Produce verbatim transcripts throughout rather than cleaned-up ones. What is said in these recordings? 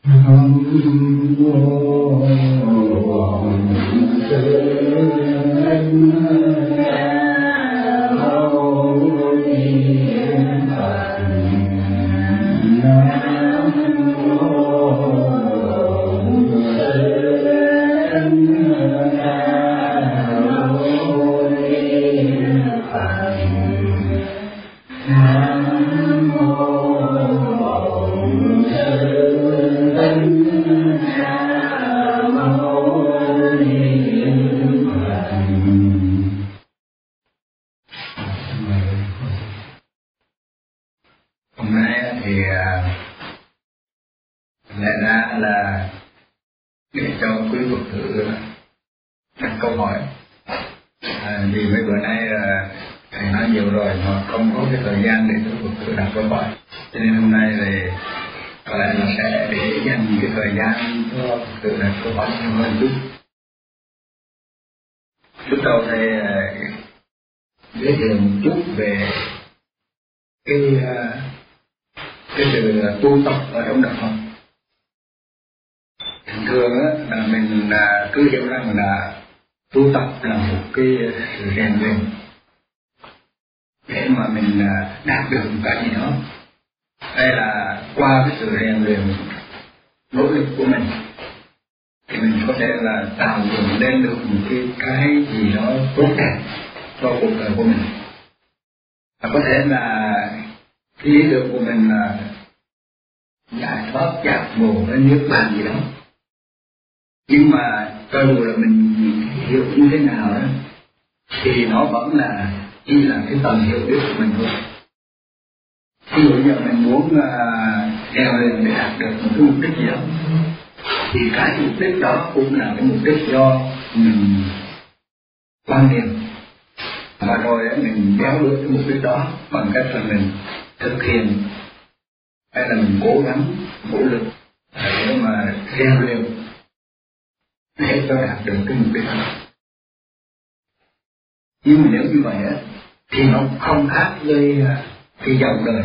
Nhưng mà nếu như vậy á, thì nó không khác với cái dòng đời.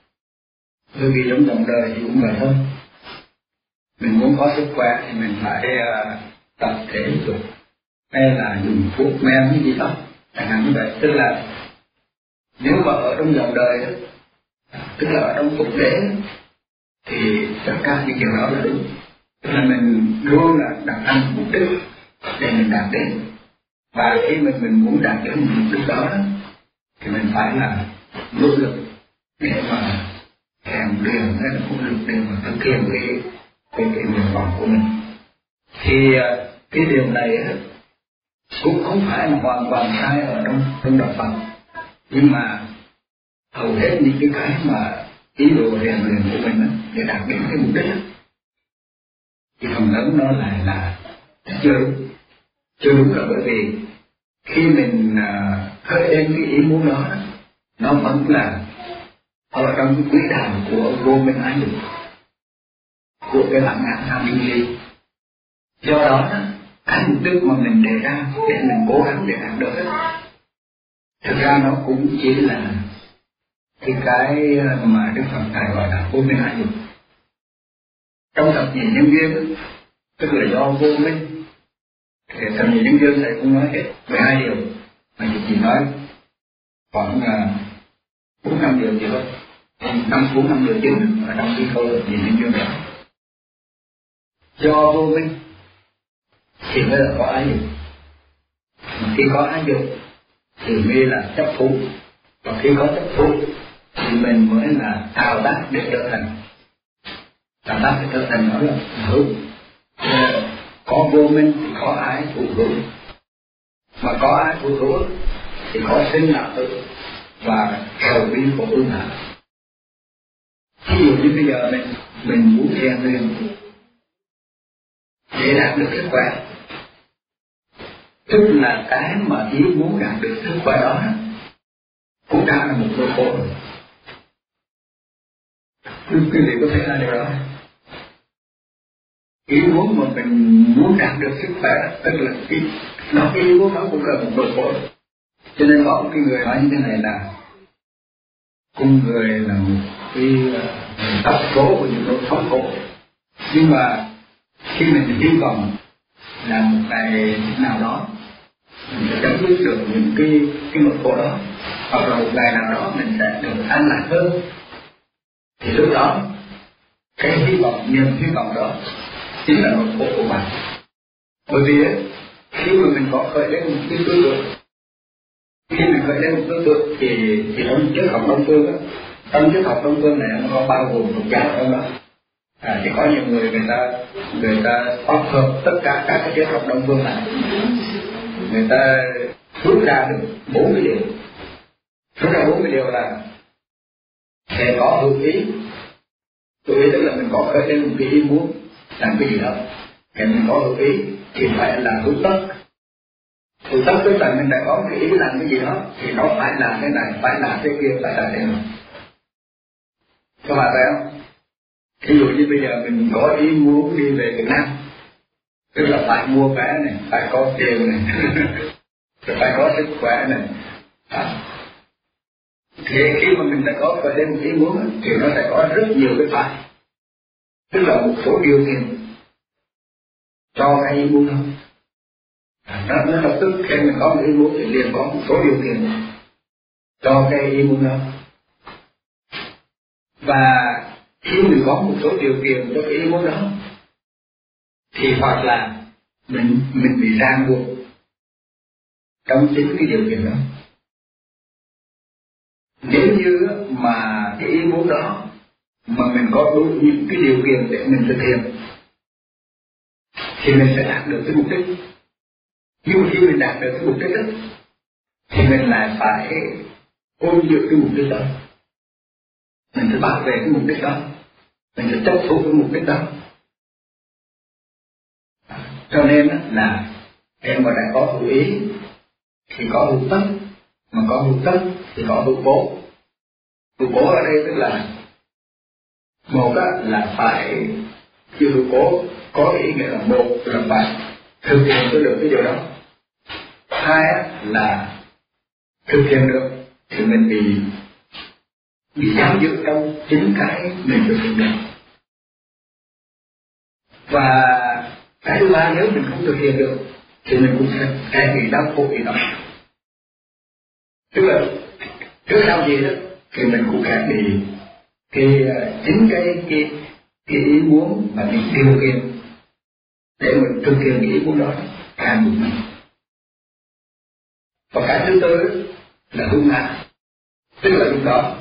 Bởi vì trong dòng đời thì cũng vậy thôi. Mình muốn có sức khỏe thì mình phải uh, tập thể dục hay là dùng thuốc men cái gì đó, chẳng hạn như vậy. Tức là nếu mà ở trong dòng đời đó, tức là ở trong thực tế thì tất cả những điều đó là đúng. Tức là mình luôn là đặt ra một mục đích để mình đạt đến. Và khi mình mình muốn đạt đến một mục đích đó thì mình phải là nỗ lực để mà rèn luyện hay là nỗ lực để mà thực hiện cái cái cái nguyện vọng của mình. Thì cái điều này cũng không phải là hoàn toàn sai ở trong trong đạo Phật, nhưng mà hầu hết những cái cái mà ý đồ rèn luyện của mình để đạt đến cái mục đích thì phần lớn nó lại là chưa đúng. Chưa đúng là bởi vì khi mình khởi lên cái ý muốn đó, nó vẫn là ở trong cái quỹ đạo của vô minh ái dục, của cái bản ngã tham sân si. Do đó cái mục đích mà mình đề ra để mình cố gắng để đạt được, thực ra nó cũng chỉ là cái cái mà Đức Phật Ngài gọi là vô minh ái dục. Trong thập nhị nhân duyên, tức là do vô minh, thì thập nhị nhân duyên thầy cũng nói hết mười hai điều, mà chỉ nói khoảng bốn năm điều gì thôi, năm bốn năm điều chính ở trong cái câu thập nhị nhân duyên đó. Do vô minh thì mới là có ái dục, mà khi có ái dục thì mới là chấp thủ, và khi có chấp thủ thì mình mới là tạo tác để trở thành. Tạo tác để trở thành đó là hữu. Có vô minh thì có ái thủ hữu, mà có ái thủ hữu thì có sinh là tự và cầu vi của ương hạ. Ví dụ như bây giờ mình mình muốn rèn luyện để đạt được sức khỏe, tức là cái mà ý muốn đạt được sức khỏe đó cũng đã là một nỗi khổ rồi. Quý vị có thể là điều đó. Ý muốn mà mình muốn đạt được sức khỏe, tức là cái nó ý muốn nó cũng là một nỗi khổ. Cho nên có một cái người nói như thế này là con người là một cái tập số của những nỗi thống khổ, Nhưng mà khi mình hy vọng là một ngày nào đó mình sẽ chấm dứt được những cái cái nỗi khổ đó, hoặc là một ngày nào đó mình sẽ được an lạc hơn, thì lúc đó cái hy vọng, niềm hy vọng đó chính là nỗi khổ của bạn. Bởi vì ấy, khi mà mình có khởi lên một cái tư tưởng, khi mình khởi lên một tư tưởng thì thì trong triết học Đông phương á, trong triết học Đông phương này nó có bao gồm một giáo trong đó. À, thì có nhiều người người ta người ta tập hợp tất cả các cái triết học Đông phương này, người ta rút ra được bốn cái điều. Rút ra bốn cái điều là sẽ có hữu ý. Hữu ý tức là mình có khởi lên một cái ý muốn làm cái gì đó, thì mình có hữu ý thì phải là hữu tất. Hữu tất tức là mình đã có cái ý làm cái gì đó thì nó phải là cái này, phải là cái kia, phải là cái này. Các bạn thấy không? Ví dụ như bây giờ mình có ý muốn đi về Việt Nam, tức là phải mua vé này, phải có tiền này, phải có sức khỏe này. À. Thì khi mà mình đã có khởi lên một ý muốn thì nó sẽ có rất nhiều cái phải, tức là một số điều kiện cho cái ý muốn đó. Nó, nó lập tức khi mình có một ý muốn thì liền có một số điều kiện cho cái ý muốn đó. Và khi mình có một số điều kiện cho cái ý muốn đó thì hoặc là mình mình bị ràng buộc trong chính cái điều kiện đó. Nếu như mà cái ý muốn đó mà mình có đủ những cái điều kiện để mình thực hiện thì mình sẽ đạt được cái mục đích. Nhưng mà khi mình đạt được cái mục đích đó thì mình lại phải ôm giữ cái mục đích đó, mình phải bảo vệ cái mục đích đó, mình phải chấp thủ cái mục đích đó. Cho nên là em mà đã có hữu ý thì có hữu tất, mà có hữu tất thì có hữu cố. Hữu cố ở đây tức là một là phải chịu hữu cố, có ý nghĩa là một là phải thực hiện được cái điều đó. Hai là thực hiện được thì mình bị bị giam giữ trong chính cái mình thực hiện được. Và cái thứ ba, nếu mình không thực hiện được thì mình cũng sẽ sẽ bị đau khổ gì đó. Tức là trước sau gì đó thì mình cũng sẽ bị cái chính cái cái cái ý muốn và cái điều kiện để mình thực hiện cái ý muốn đó càng buộc mình. Và cái thứ tư là hung ngã, tức là lúc đó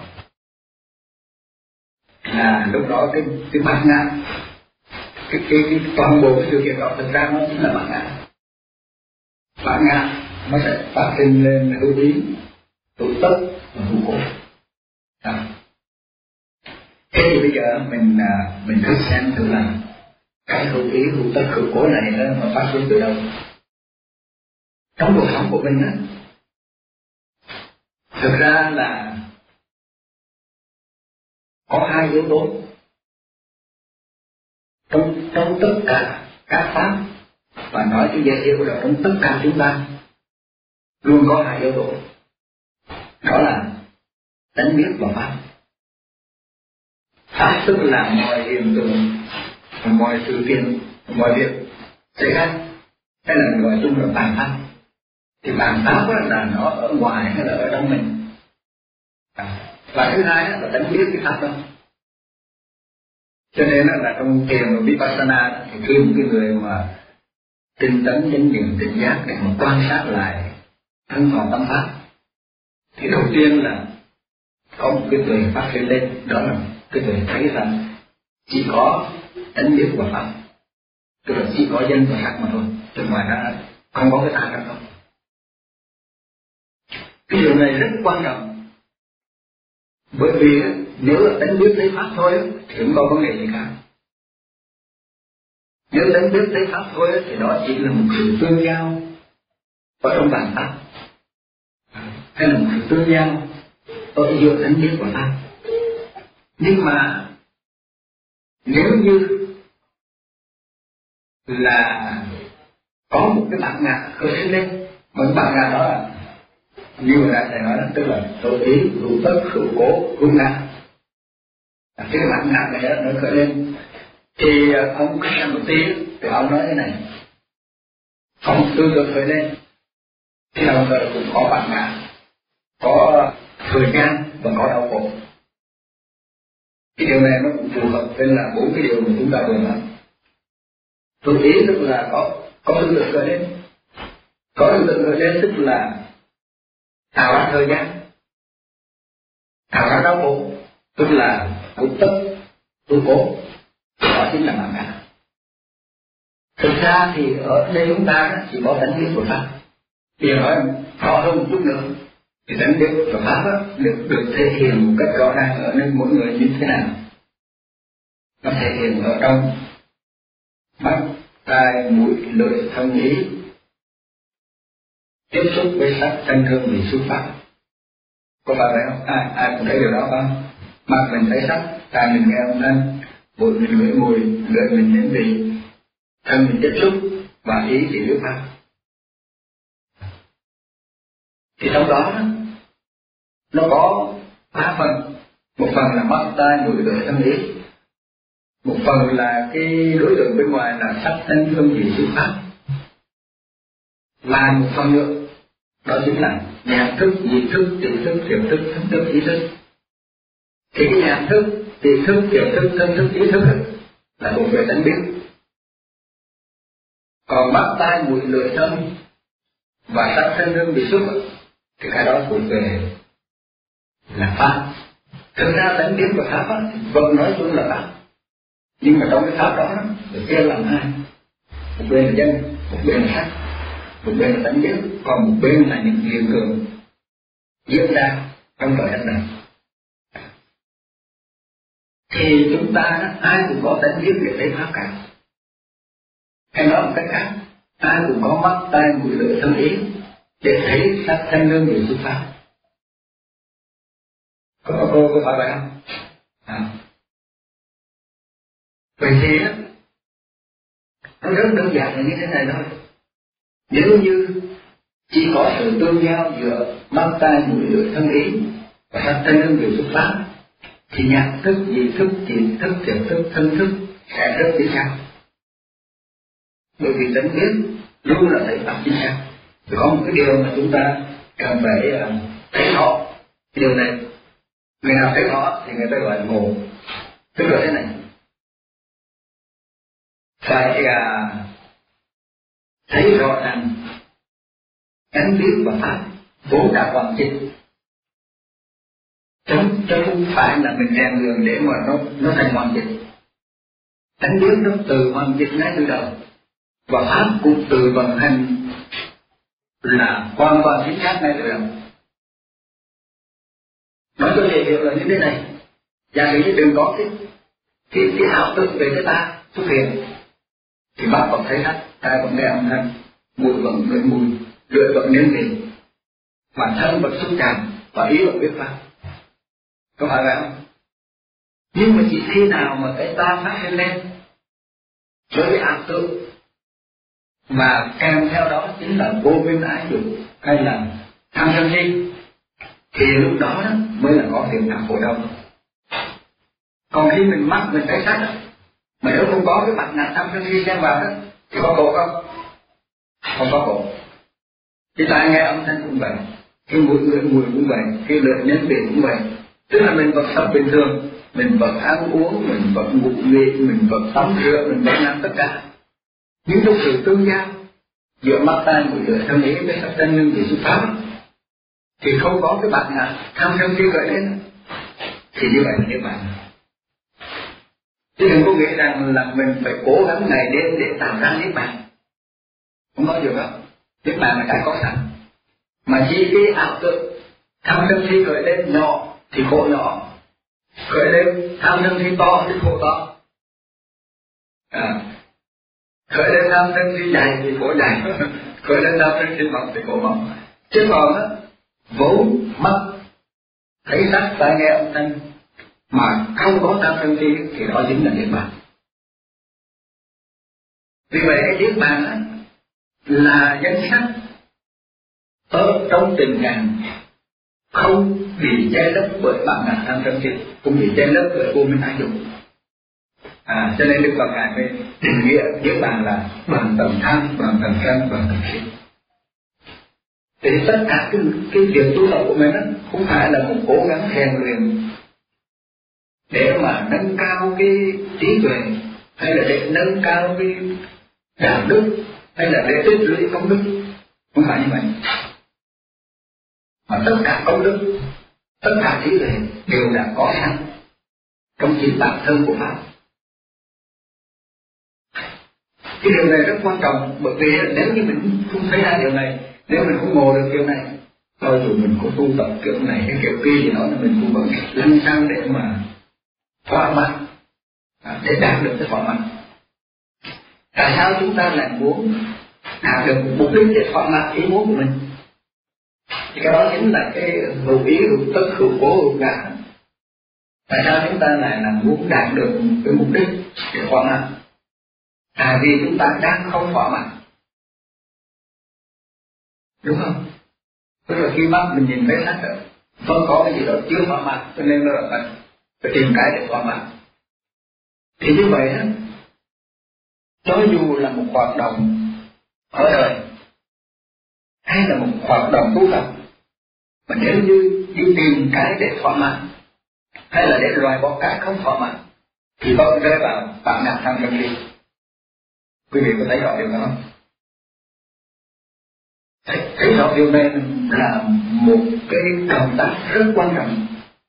là lúc đó cái cái bản ngã, cái cái cái toàn bộ cái sự kiện đó thực ra nó chính là bản ngã. Bản ngã nó sẽ phát sinh lên hữu ý, hữu tất và hữu cố. À. Thế thì bây giờ mình mình thử xem thử là cái hữu ý, hữu tất, hữu cố này nó mà phát sinh từ đâu? Trong cuộc sống của mình á, thực ra là có hai yếu tố. Trong trong tất cả các pháp, và nói cho dễ hiểu là trong tất cả chúng ta luôn có hai yếu tố. Đó là tánh biết và pháp. Pháp tức là mọi hiện tượng, mọi sự kiện, mọi việc xảy ra, hay là gọi chung là bản pháp. Thì bản pháp là nó ở ngoài hay là ở trong mình. Và thứ hai là tánh biết cái pháp đó. Cho nên là trong thiền và Vipassana thì khi một cái người mà tinh tấn chánh niệm tỉnh giác để mà quan sát lại thân vào tâm pháp, thì đầu tiên là có một cái tuệ phát sinh lên, đó là cái tuệ thấy rằng chỉ có tánh biết và pháp, tức là chỉ có danh và sắc mà thôi, chứ ngoài ra không có cái ta đâu. Cái điều này rất quan trọng, bởi vì nếu là tánh biết lấy pháp thôi thì không có vấn đề gì cả. Nếu tánh biết lấy pháp thôi thì đó chỉ là một sự tương giao ở trong bản pháp, hay là một sự tương giao ở giữa tánh biết và pháp. Nhưng mà nếu như là có một cái bản ngã khởi sinh lên, mà cái bản ngã đó là như hồi nãy thầy nói đó, tức là hữu ý, hữu tất, hữu cố, hữu ngã. Cái bản ngã này nó khởi lên Thì ông Krishnamurti thì ông nói thế này, ông tư tưởng khởi lên thì đồng thời cũng có bản ngã, có thời gian và có đau khổ. Cái điều này nó cũng phù hợp với là bốn cái điều mà chúng ta vừa nói. Tôi ý tức là có có tư tưởng khởi lên, có tư tưởng khởi lên tức là tạo ra thời gian, tạo ra đau khổ, tức là bút tất tu cố, đó chính là bản ngã. Thực ra thì ở đây chúng ta chỉ có tánh biết của Pháp. Thì nói rõ hơn một chút nữa, thì tánh biết của Pháp được được thể hiện một cách rõ ràng ở nơi mỗi người như thế nào. Nó thể hiện ở trong mắt, tai, mũi, lưỡi, thân, ý, tiếp xúc với sắc, thanh, hương, vị, xúc, pháp. Có phải vậy không? Ai ai cũng thấy điều đó không? Mắt mình thấy sắc, tai mình nghe âm thanh, mũi mình ngửi mùi, lưỡi mình nếm vị, thân mình tiếp xúc và ý thì biết pháp. Thì trong đó nó có ba phần. Một phần là mắt, tai, mũi, lưỡi, thân, ý. Một phần là cái đối tượng bên ngoài là sắc, thanh, hương, vị, xúc, pháp. Và một phần nữa đó chính là nhãn thức, nhị thức, tỷ thức, thiệt thức, thân thức, ý thức. Thì cái nhãn thức, tỷ thức, thiệt thức, thân thức, ý thức là thuộc về tánh biết. Còn mắt, tai, mũi, lưỡi, thân và sắc, thân, hương, vị, xúc thì cái đó thuộc về là pháp. Thực ra tánh biết của pháp vẫn nói chung là pháp, nhưng mà trong cái pháp đó được chia làm hai. Một bên là chân, một bên là sắc. Một bên là tánh biết, còn một bên là những hiện tượng diễn ra trong thời gian này. Thì chúng ta ai cũng có tánh biết để thấy pháp cả. Hay nói một cách khác, ai cũng có mắt, tai, mũi, lưỡi, thân, ý để thấy sắc, thanh, hương, vị, xúc, pháp. Có cô có phải vậy không? À. Vậy thì nó rất đơn giản là như thế này thôi. Nếu như chỉ có sự tương giao giữa mắt, tai, mũi, lưỡi, thân, ý và sắc, thanh, hương, vị, xúc, pháp thì nhãn thức, nhị thức, tỷ thức, thiệt thức, thân thức sẽ rất chính xác. Bởi vì tánh biết luôn là thấy pháp chính xác. Thì có một cái điều mà chúng ta cần phải uh, thấy rõ. Điều này người nào thấy rõ thì người ta gọi là ngộ. Tức là thế này, phải uh, thấy rõ rằng tánh biết và pháp vốn đã hoàn chỉnh, chứ không phải là mình rèn luyện để mà nó nó thành hoàn chỉnh. Tánh biết nó từ hoàn chỉnh ngay từ đầu, và pháp cũng từ vận hành là hoàn toàn chính xác ngay từ đầu. Nói cho dễ hiểu là như thế này, giả sử như đừng có cái cái cái ảo tưởng về cái ta xuất hiện, thì mắt vẫn thấy hết, tai vẫn nghe âm thanh, mũi vẫn ngửi mùi, lưỡi vẫn nếm vị, và thân vẫn xúc chạm, và ý vẫn biết pháp. Có phải vậy không? Nhưng mà chỉ khi nào mà cái ta phát sinh lên với cái ảo tưởng mà kèm theo đó chính là vô minh ái dục hay là tham sân si, thì lúc đó, đó mới là có phiền não khổ đau. Còn khi mình mắc mình thấy sắc, mà nếu không có cái mặt nạ tham sân si xem vào đó thì có khổ không? Không có khổ. Cái tai nghe âm thanh cũng vậy, cái mũi ngửi mùi cũng vậy, cái lưỡi nếm vị cũng vậy. Tức là mình vẫn sống bình thường, mình vẫn ăn uống, mình vẫn ngủ nghỉ, mình vẫn tắm rửa, mình vẫn làm tất cả. Nhưng trong sự tương giao giữa mắt, tai, mũi, lưỡi, thân, ý với sắc, thanh, hương, vị, xúc, pháp thì không có cái bản ngã tham sân si gợi đến, thì như vậy là niết bàn. Chứ đừng có nghĩ rằng là mình phải cố gắng ngày đêm để tạo ra niết bàn. Không có điều đó. Niết bàn là cái có sẵn, mà chỉ cái ảo tưởng tham sân si gợi lên nhỏ thì khổ nhỏ, gợi lên tham sân si to thì khổ to. À, khởi lên tham sân si dày thì khổ dày, khởi lên tham sân si mỏng thì khổ mỏng. Chứ còn á, vốn mắt thấy sắc, tai nghe âm thanh mà không có tham sân si thì đó chính là niết bàn. Vì vậy cái niết bàn á là danh sắc ở trong tình cảm, không bị che lấp bởi bản ngã tham sân si, cũng bị che lấp bởi vô minh ái dục. À, cho nên Đức Phật Ngài mới định nghĩa niết bàn là bằng tầm tham, bằng tầm sân, bằng tầm si. Thì tất cả cái, cái việc tu tập của mình đó không phải là một cố gắng rèn luyện để mà nâng cao cái trí tuệ, hay là để nâng cao cái đạo đức, hay là để tích lũy công đức. Không phải như vậy. Mà tất cả công đức, tất cả trí tuệ đều đã có sẵn trong chính bản thân của Pháp. Cái điều này rất quan trọng, bởi vì nếu như mình không thấy ra điều này, nếu mình không ngộ được điều này, cho dù mình có tu tập kiểu này hay kiểu kia thì nói là mình cũng vẫn lăn xăng để mà thỏa mãn, để đạt được cái thỏa mãn. Tại sao chúng ta lại muốn đạt được mục đích để thỏa mãn ý muốn của mình? Thì cái đó chính là cái hữu ý, hữu tức, hữu cố, hữu ngã. Tại sao chúng ta lại là muốn đạt được cái mục đích để thỏa mãn? À, vì chúng ta đang không thỏa mãn, đúng không? Tức là khi mắt mình nhìn thấy sắc rồi, vẫn có cái gì đó chưa thỏa mãn, cho nên là phải, phải tìm cái để thỏa mãn. Thì như vậy á, cho dù là một hoạt động ở đời hay là một hoạt động tu tập, mà nếu như đi tìm cái để thỏa mãn hay là để loại bỏ cái không thỏa mãn thì vẫn rơi vào bản ngã tham sân si. Quý vị có thấy rõ điều đó không? Thấy, thấy rõ điều này là một cái động tác rất quan trọng.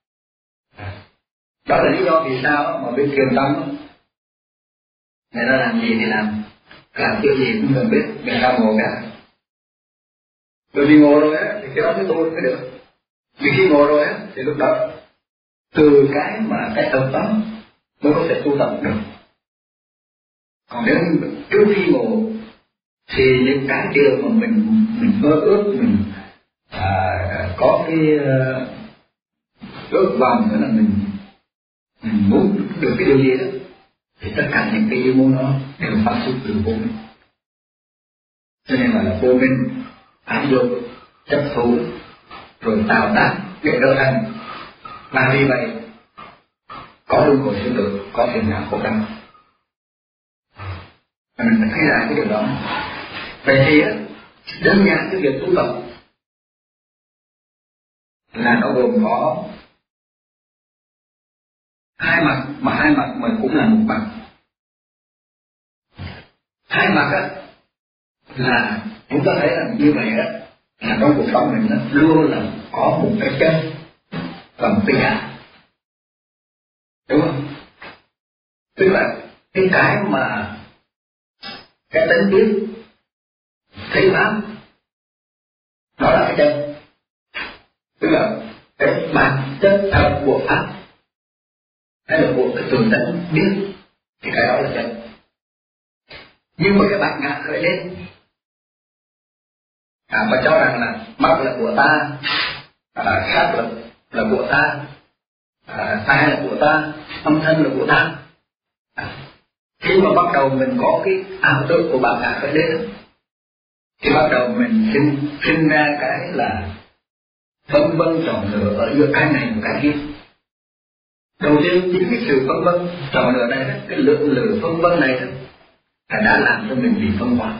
Đó là lý do vì sao mà bên Thiền Tông người ta làm gì thì làm, làm kiểu gì cũng cần biết, người ta ngộ cả. Bởi vì ngộ rồi á thì cái đó mới tu mới được. Vì khi ngộ rồi á thì lúc đó từ cái mà cái tập đó mới có thể tu tập được. Còn nếu trước khi ngộ thì những cái điều mà mình mình mơ ước, mình à, có cái uh, ước vọng nữa là mình mình muốn được cái điều gì đó, thì tất cả những cái yêu muốn đó đều phát xuất từ vô minh. Cho nên là vô minh ám dục, chấp thủ, rồi tạo tác để trở thành. Và vì vậy có luân hồi sinh tử, có phiền não khổ đau. Và mình phải thấy ra cái điều đó. Vậy thì đơn giản cái việc tu tập là nó gồm có hai mặt, mà hai mặt mà cũng là một mặt. Hai mặt á là chúng ta thấy là như vậy á, là trong cuộc sống mình nó luôn là có một cái chân và một cái ngã, đúng không? Tức là cái cái mà cái tính biết thấy pháp đó là cái chân, tức là cái bản chất thật của pháp hay là của cái tường tận biết, thì cái đó là chân. Nhưng mà cái bản ngã khởi lên à, và cho rằng là mắt là của ta, à, sắc là, là của ta, à, tai là của ta, âm thanh là của ta. À, khi mà bắt đầu mình có cái ảo tưởng của bản ngã khởi lên thì bắt đầu mình sinh, sinh ra cái là phân vân chọn lựa ở giữa cái này và cái kia. Đầu tiên chính cái sự phân vân chọn lựa này, cái lượng lửa phân vân này đó, đã làm cho mình bị phân hóa.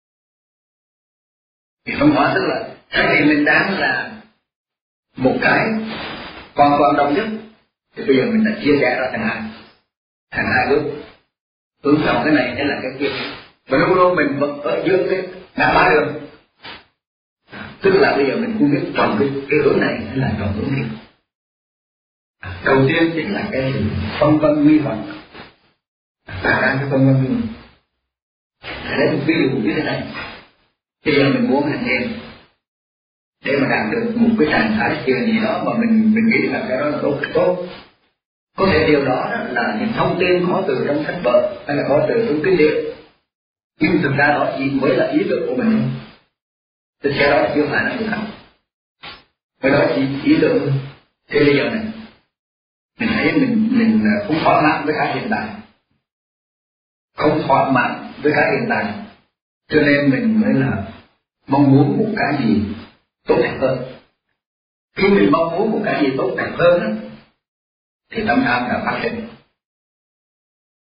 Bị phân hóa tức là thay vì mình đang là một cái còn quan trọng nhất, thì bây giờ mình đã chia rẽ ra thành hai, thành hai bước, hướng chọn cái này hay là cái kia. Và lúc đó mình vẫn ở giữa cái ngã ba đường, tức là bây giờ mình không biết chọn cái, cái hướng này hay là chọn hướng kia. Đầu tiên chính là cái sự phân vân nghi hoặc, tạo ra cái phân vân nghi hoặc. Lấy một ví dụ như thế này, bây giờ mình muốn hành thiền để mà đạt được một cái trạng thái thiền gì đó mà mình mình nghĩ là cái đó là tốt tốt. Có thể điều đó là những thông tin có từ trong sách vở hay là có từ trong kinh điển, nhưng thực ra đó chỉ mới là ý tưởng của mình. Thực ra đó chưa phải là sự thật. Cái đó chỉ ý tưởng thôi. Thế bây giờ này, mình thấy mình mình không thỏa mãn với cái hiện tại, không thỏa mãn với cái hiện tại, cho nên mình mới là mong muốn một cái gì tốt đẹp hơn. Khi mình mong muốn một cái gì tốt đẹp hơn đó, thì tâm tham đã phát sinh.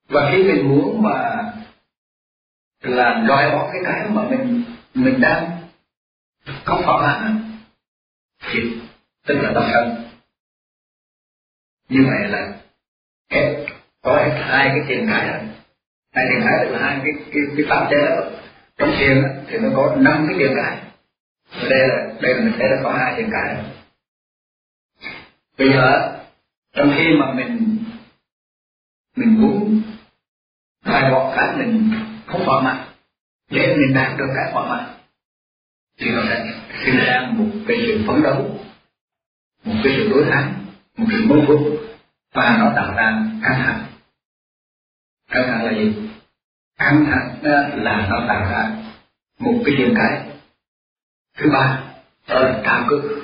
Và khi mình muốn mà là loại bỏ cái cái mà mình mình đang không thỏa mãn thì tức là tâm sân. Như vậy là hết có hết hai cái tiền cái rồi. Hai tiền cái tức là hai cái cái cái pháp chế đó. Trong thiền thì nó có năm cái tiền cái. Và đây là đây là mình thấy là có hai tiền cái rồi. Bây giờ trong khi mà mình mình muốn loại bỏ cái mình không thỏa mãn để mình đạt được cái thỏa mãn thì nó sẽ sinh ra một cái sự phấn đấu, một cái sự đối kháng, một sự mâu thuẫn, và nó tạo ra căng thẳng. Căng thẳng là gì? Căng thẳng là nó tạo ra một cái điểm cái thứ ba, đó là trào cự.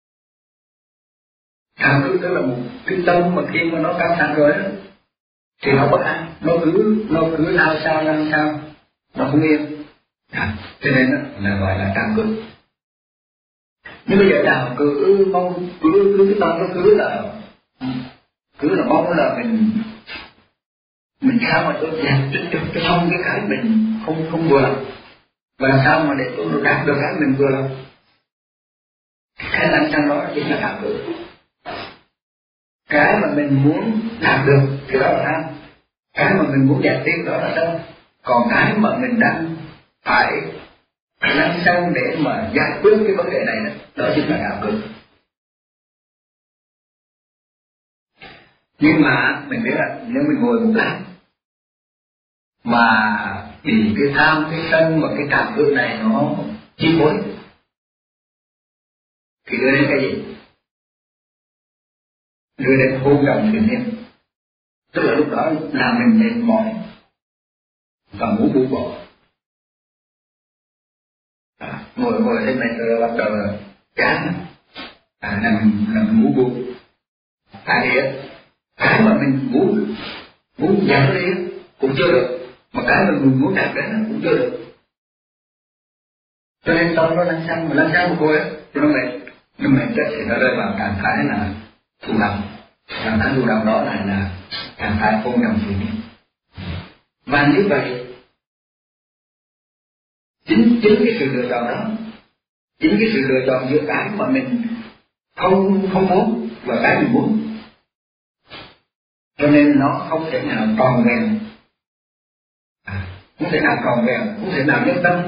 Trào cự tức là một cái tâm mà khi mà nó căng thẳng rồi đó, thì nó bất an, nó cứ nó cứ lao sao lao sao, nó không yên. À, cho nên đó là gọi là trào cự. Nhưng bây giờ trào cự mong cứ cứ cái tâm nó cứ là cứ là mong là mình mình sao mà tôi dẹp tôi tôi không cái cái mình không không vừa lòng, và làm sao mà để tôi đạt được cái mình vừa lòng. Cái lăng xăng đó chính là trào cự. Cái mà mình muốn đạt được thì đó là tham, cái mà mình muốn đạt được đó là sân. Còn cái mà mình đang phải lăng xăng để mà giải quyết cái vấn đề này đó, đó chính là trào cự. Nhưng mà mình biết là nếu mình ngồi một lát mà bị cái tham, cái sân và cái trào cự này nó chi phối thì đưa đến cái gì? Đưa đến hôn đồng thiền niệm. Tức là lúc đó làm mình mệt mỏi và muốn buông bỏ. À, ngồi ngồi thế này rồi bắt đầu là chán, à, là mình là mình muốn buông. Tại vì cái mà mình muốn muốn giảm đi cũng chưa được, mà cái mà mình muốn đạt đến cũng chưa được. Cho nên tâm nó lăn xăng, mà lăn xăng một hồi thì nó mệt, nó mệt chết thì nó rơi vào trạng thái là thụ động. Trạng thái thụ động đó lại là trạng thái hôn đồng thiền niệm. Và như vậy chính chính cái sự lựa chọn đó, chính cái sự lựa chọn giữa cái mà mình không không muốn và cái mình muốn, cho nên nó không thể nào tròn vẹn, à, không thể nào tròn vẹn, không thể nào nhất tâm,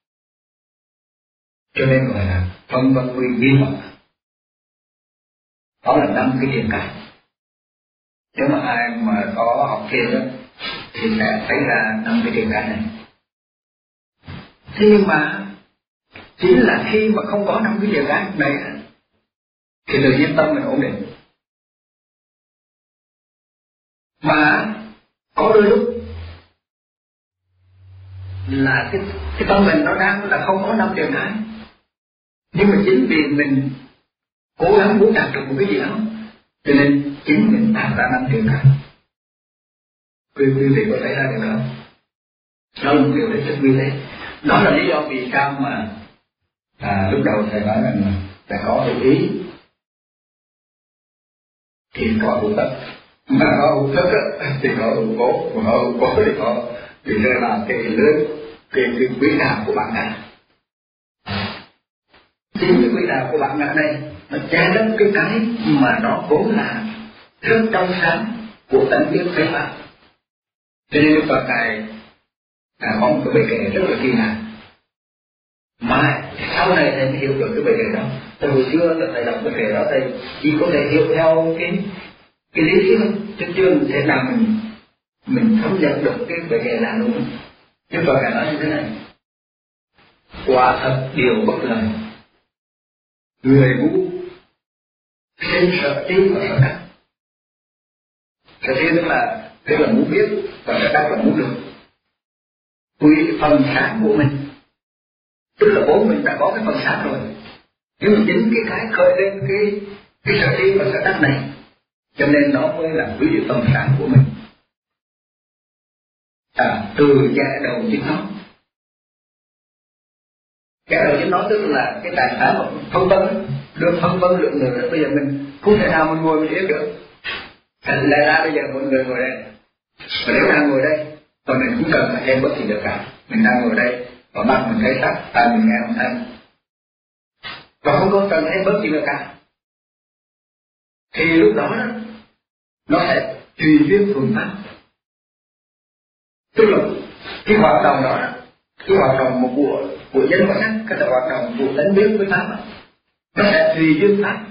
cho nên gọi là phân vân quy vi mật. Đó là năm cái tiền cái. Nếu mà ai mà có học thiền đó thì sẽ thấy ra năm cái tiền cái này. Thế nhưng mà chính là khi mà không có năm cái tiền cái này thì tự nhiên tâm mình ổn định. Mà có đôi lúc là cái, cái tâm mình nó đang là không có năm tiền cái, nhưng mà chính vì mình cố gắng muốn đạt được một cái gì đó, cho nên chính mình tạo ra năm tiền cái. Quý vị có thấy ra được không? Đó là một điều rất vi tế. Đó là lý do vì sao mà à, lúc đầu thầy nói rằng phải có hữu ý thì có hữu tất, mà có hữu tất thì có hữu cố, mà có hữu cố thì có thì rơi vào cái lớn cái cái quỹ đạo của bản ngã. Chính cái quỹ đạo của bản ngã này nó che lấp cái cái mà nó vốn là rất trong sáng của tánh biết thế mà. Cho nên Đức Phật Ngài à, có một cái bài kệ rất là kỳ lạ, mà sau này thầy mới hiểu được cái bài kệ đó. Từ hồi xưa là thầy đọc cái kệ đó thầy chỉ có thể hiểu theo cái cái lý thuyết thôi, chứ chưa thể nào mình mình thấm nhận được cái bài kệ là luôn. Đức Phật Ngài nói như thế này: quả thật điều bất lợi, người ngu sinh sợ tin và sợ đắc. Sợ tin tức là tức là muốn biết, và sợ đắc là muốn được. Quy phần sáng của mình, tức là bố mình đã có cái phần sáng rồi, nhưng mà chính cái cái khởi lên cái cái sợ tin và sợ đắc này, cho nên nó mới là quý vị phần sáng của mình. À, từ dạ đầu chính nó, dạ đầu chính nó tức là cái trạng thái mà phân vân, được phân vân lượng người. Bây giờ mình không thể nào mình ngồi mình biết được. Thành ra ra bây giờ mọi người ngồi đây, Và nếu đang ngồi đây và mình cũng cần phải thêm bất kỳ được cả, mình đang ngồi đây và mắt mình thấy sắc, tai mình nghe âm thanh và không có cần thêm bất kỳ được cả, thì lúc đó nó sẽ tùy duyên thuần pháp. Tức là cái hoạt động đó, cái hoạt động một của của nhân vật sắc, cái hoạt động của tánh biết với pháp, nó sẽ tùy duyên pháp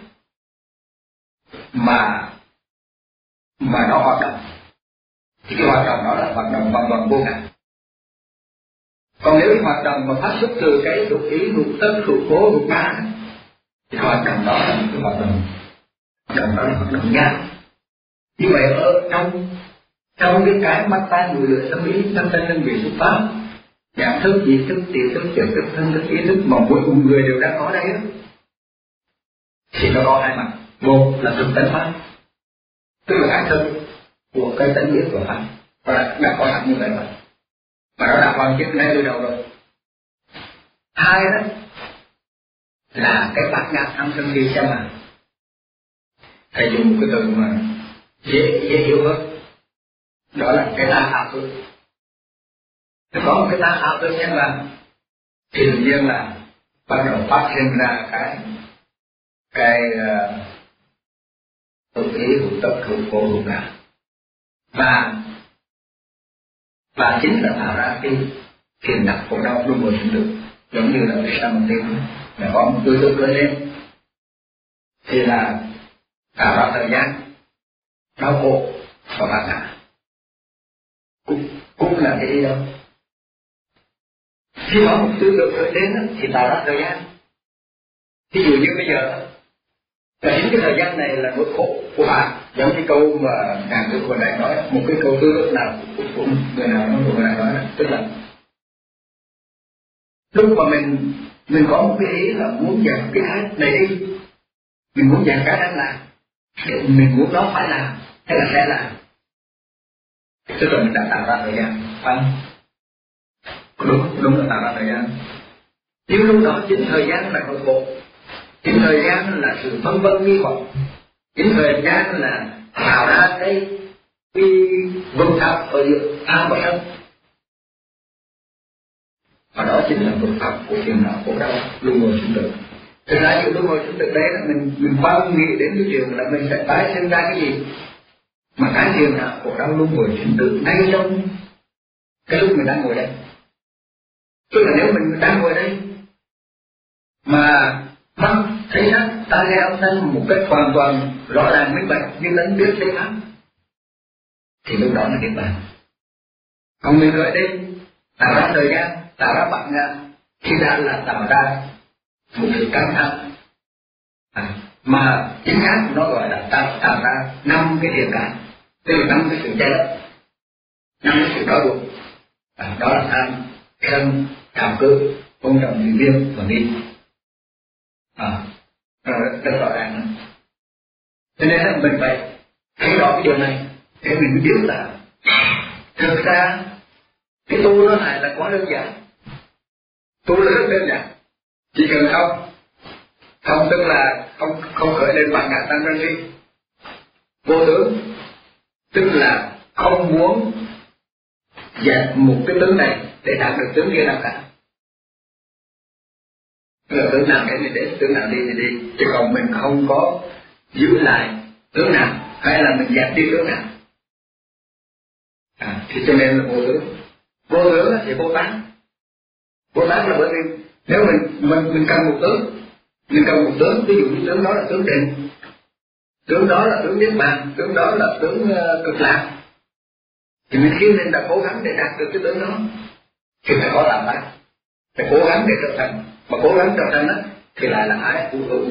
mà mà nó hoạt động. Thì cái hoạt động đó là hoạt động bằng bằng vô ngã. Còn nếu cái hoạt động mà phát xuất từ cái lục ý, lục tất, lục cố, lục ba, thì hoạt động đó là một cái hoạt động hoạt động đó là hoạt động nhãn. Như vậy ở trong trong cái cái mắt tai mũi lưỡi tâm ý năm thân thân vị xuất pháp, nhãn thức, nhị thức, tiểu thức, tiểu thức, thân thức, ý thức mà mỗi một người đều đang có đây đó, thì nó có hai mặt. Một là thực tánh pháp, tức là cái thực của cái tánh biết của pháp, và đã, đã có sẵn như vậy rồi, và nó đã hoàn chiếc ngay từ đầu rồi. Hai đó là cái bát nhã tham sân si xem mà thầy dùng một cái từ mà dễ dễ hiểu hơn, đó là cái ta ảo tưởng. Nếu có một cái ta ảo tưởng xem mà thì tự nhiên là bắt đầu phát sinh ra cái cái tự uh, ý hữu tập hữu cố hữu ngã, và và chính là tạo ra cái thiền đặc khổ đau luân hồi sinh tử. Giống như là cái sao một tiếng là có một tư tưởng lớn lên thì là tạo ra thời gian đau khổ và bạc ngã, cũng, cũng là cái gì đâu. Khi có một tư tưởng lớn lên thì tạo ra thời gian. Ví dụ như bây giờ và chính cái thời gian này là nỗi khổ của bạn, giống như câu mà ngàn từ của đại nói, một cái câu tư tưởng nào của người nào nó của đại nói là, tức là lúc mà mình mình có một cái ý là muốn dẹp cái ác này đi, mình muốn dẹp cái đang làm, mình muốn nó phải làm hay là sẽ làm, tức là mình đã tạo ra thời gian, phải không? Đúng, đúng là tạo ra thời gian. Nhưng lúc đó chính thời gian là nỗi khổ, chính thời gian là sự phân vân nghi hoặc, chính thời gian là tạo ra cái cái vân thập ở giữa tham và sân, và đó chính là vân thập của phiền não khổ đau luân hồi sinh tử. Thực ra những luân hồi sinh tử đấy là mình mình bao nghĩ đến cái chuyện là mình sẽ tái sinh ra cái gì, mà cái phiền não khổ đau luân hồi sinh tử ngay trong cái lúc mình đang ngồi đây. Tức là nếu mình đang ngồi đây mà mắt thấy sắc, tai nghe âm thanh một cách hoàn toàn rõ ràng minh bạch như tánh biết thấy pháp, thì lúc đó là niết bàn. Còn mình gọi đây tạo ra thời gian, tạo ra bạc ngã, thì đã là tạo ra một sự căng thẳng, à, mà chính xác nó gọi là tạo, tạo ra năm cái thiền cảm, tức là năm cái sự che lấp, năm cái sự đói bụng, à, đó là tham, sân, cảm cự, tôn trọng sự viêm và nghi. À, rất, rất rõ ràng đó. Cho nên là mình phải thấy rõ cái điều này để mình mới biết là thực ra cái tu nó này là quá đơn giản. Tu là rất đơn giản, chỉ cần không không tức là không không khởi lên bản ngã tăng sân si. Vô tướng tức là không muốn dẹp một cái tướng này để đạt được tướng kia nào cả. Là tướng nào đến thì đến, tướng nào đi thì đi, chứ còn mình không có giữ lại tướng nào hay là mình dẹp đi tướng nào. À, thì cho nên là vô tướng. Vô tướng thì vô tán. Vô tán là bởi vì nếu mình mình mình cần một tướng, mình cần một tướng, ví dụ như tướng đó là tướng định, tướng đó là tướng niết bàn, tướng đó là tướng uh, cực lạc, thì mình khi mình đã cố gắng để đạt được cái tướng đó thì phải có làm lại, phải cố gắng để trở thành. Mà cố gắng trở thành đó thì lại là ái hữu hữu.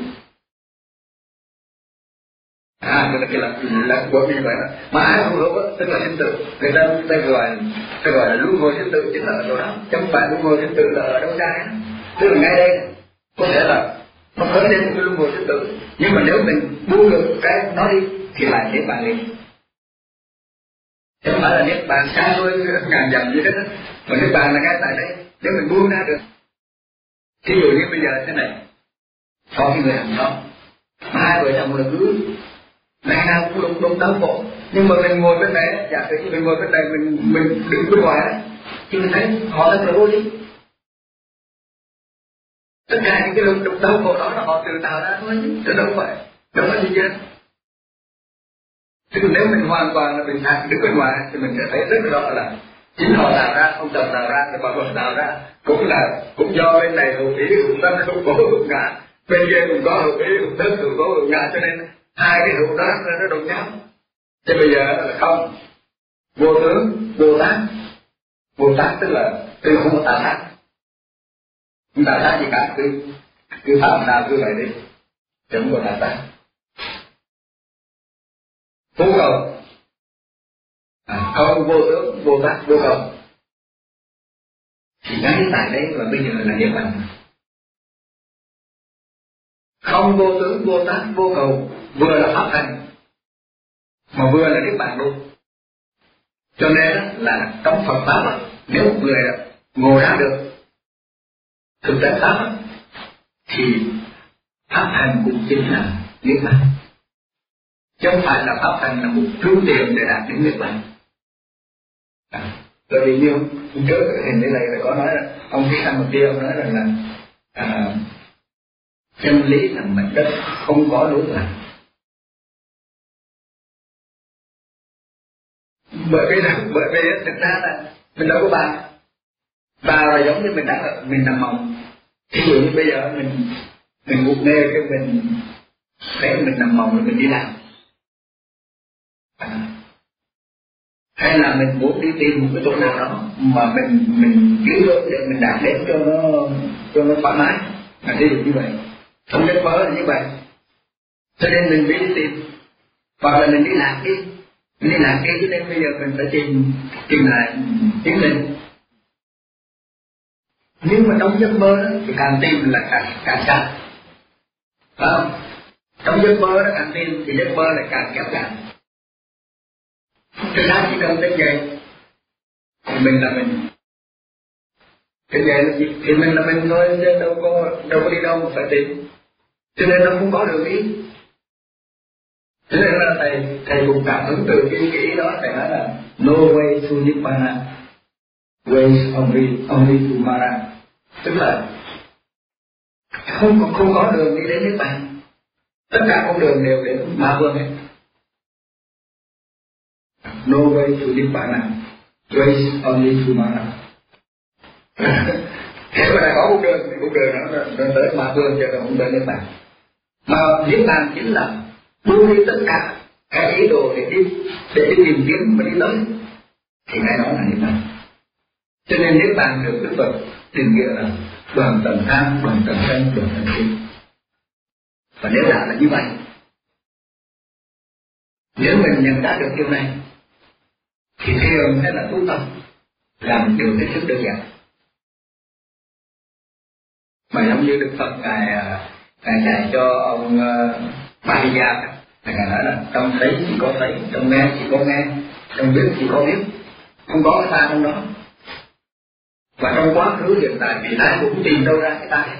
À, tức là cái là là của như vậy đó. Mà ái hữu hữu tức là sinh tử. Người ta ta gọi ta gọi là luân hồi sinh tử chính là ở chỗ đó. Chứ không phải luân hồi sinh tử là ở đâu ra. Tức là ngay đây có thể là nó khởi lên một cái luân hồi sinh tử, nhưng mà nếu mình buông được cái nó đi thì lại niết bàn liền. Chứ không phải là niết bàn xa xôi ngàn dặm gì hết đó. Mà niết bàn là ngay tại đây. Nếu mình buông ra được. Ví dụ như bây giờ thế này, có cái người hàng xóm, mà hai vợ chồng là cứ ngày nào cũng đụng đụng đau khổ, nhưng mà mình ngồi bên này, giả sử như mình ngồi bên này, mình mình đứng bên ngoài đấy, thì mình thấy họ rất là vô lý. Tất cả những cái đụng đụng đau khổ đó là họ tự tạo ra thôi, chứ đâu phải đâu phải gì hết. Chứ nếu mình hoàn toàn là bình thản đứng bên ngoài thì mình sẽ thấy rất rõ là chính họ tạo ra, ông trời tạo ra, thì bà Phật tạo ra cũng là cũng do bên này hữu ý hữu tâm hữu cố hữu ngã, bên kia cũng có hữu ý hữu tâm hữu cố hữu ngã, cho nên hai cái hữu đó nó đụng nhau. Chứ bây giờ là không, vô tướng vô tác. Vô tác tức là từ không có tạo tác, không tạo tác gì cả, cứ cứ phạm nào cứ vậy đi, chứ không có tạo tác. Vô cầu, à, không vô tướng vô tác vô cầu, thì ngay tại đây và bây giờ là niết bàn. Không vô tướng vô tác vô cầu, vừa là pháp hành mà vừa là niết bàn luôn. Cho nên là trong Phật pháp, nếu một người ngồi ra được thực tế pháp thì pháp hành cũng chính là niết bàn, chứ không phải là pháp hành là một phương tiện để đạt đến niết bàn. À, bởi vì như hôm trước hình như này là có nói là ông Thích Thanh một kia ông nói rằng là à, chân lý là mảnh đất không có đối lập. Bởi vì bởi vì thực ra là mình đâu có bàn bà là giống như mình đang ở mình nằm mộng. Ví dụ như bây giờ mình mình ngủ nghe cái mình thấy mình nằm mộng rồi mình đi làm, à, hay là mình muốn đi tìm một cái chỗ nào đó mà mình mình giữ được để mình đạt đến cho nó cho nó thoải mái, là ví dụ như vậy. Trong giấc mơ là như vậy, cho nên mình mới đi tìm, hoặc là mình đi lạc đi mình đi lạc đi cho nên bây giờ mình phải tìm tìm lại chính mình. Nhưng mà trong giấc mơ đó thì càng tìm là càng càng xa, phải không? Trong giấc mơ đó càng tìm thì giấc mơ lại càng kéo dài. Thực ra chỉ cần tỉnh dậy thì mình là mình, tỉnh dậy là gì? Thì mình là mình thôi, chứ đâu có đâu có đi đâu mà phải tìm, cho nên nó không có đường đi. Cho nên là thầy thầy cũng cảm hứng từ cái ý đó, thầy nói là no way to Nibbana, ways only only to Mara, tức là không có không có đường đi đến Niết Bàn, tất cả con đường đều đến Ma Vương ấy. No way to Nibbana, ways only to Mara. Thế mà đã có một đường thì một đường nó, nó tới Ma Vương chứ không tới Niết Bàn. Mà Niết Bàn chính là buông đi tất cả cái ý đồ để đi để đi tìm kiếm mà đi tới, thì cái đó là Niết Bàn. Cho nên Niết Bàn được Đức Phật định nghĩa là đoàn tầng tham, đoàn tầng sân, đoàn tầng si. Và nếu đã là như vậy, nếu mình nhận ra được điều này thì thiền hay là tu tập là một điều hết sức đơn giản. Mà giống như Đức Phật ngài ngài dạy cho ông Mahaya, ngài nói là trong thấy chỉ có thấy, trong nghe chỉ có nghe, trong biết chỉ có biết, không có cái ta trong đó. Và trong quá khứ hiện tại vị lai cũng tìm đâu ra cái ta.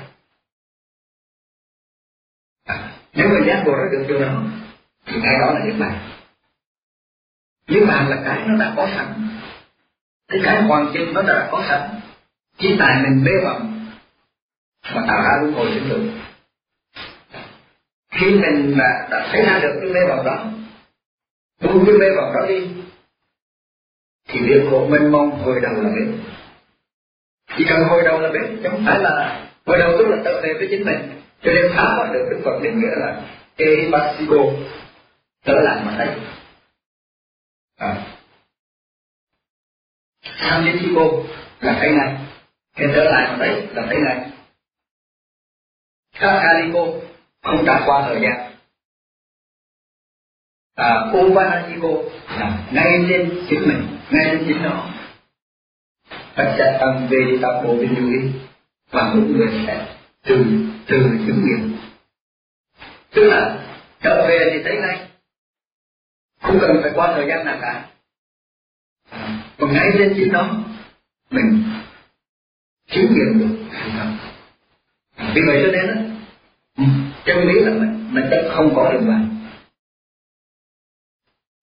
À, nếu mình giác ngộ ra được điều đó thì cái đó là Niết Bàn. Niết Bàn là cái nó đã có sẵn, cái cái hoàn chỉnh nó đã có sẵn, chỉ tại mình mê vọng mà tạo ra luân hồi sinh tử. Khi mình đã, đã thấy ra được cái mê vọng đó, buông cái mê vọng đó đi, thì việc khổ mênh mông hồi đầu là biết. Chỉ cần hồi đầu là biết, chứ không phải là hồi đầu tức là trở về với chính mình. Cho nên pháp được Đức Phật định nghĩa là Ehipasiko, trở lại mà thấy. À. Samyasiko là thấy này, cái trở lại mà thấy là thấy này. Kakaliko không trải qua thời gian. À, Upanasiko là ngay trên chính mình, ngay trên chính nó. Tất cả tâm về tập bộ bên dưới và mỗi người sẽ từ từ chứng nghiệm. Tức là trở về thì thấy ngay, không cần phải qua thời gian nào cả. À, còn ngay trên chính đó mình chứng nghiệm được. Vì vậy cho nên đó, chân lý là mình, mình chắc không có đường vào.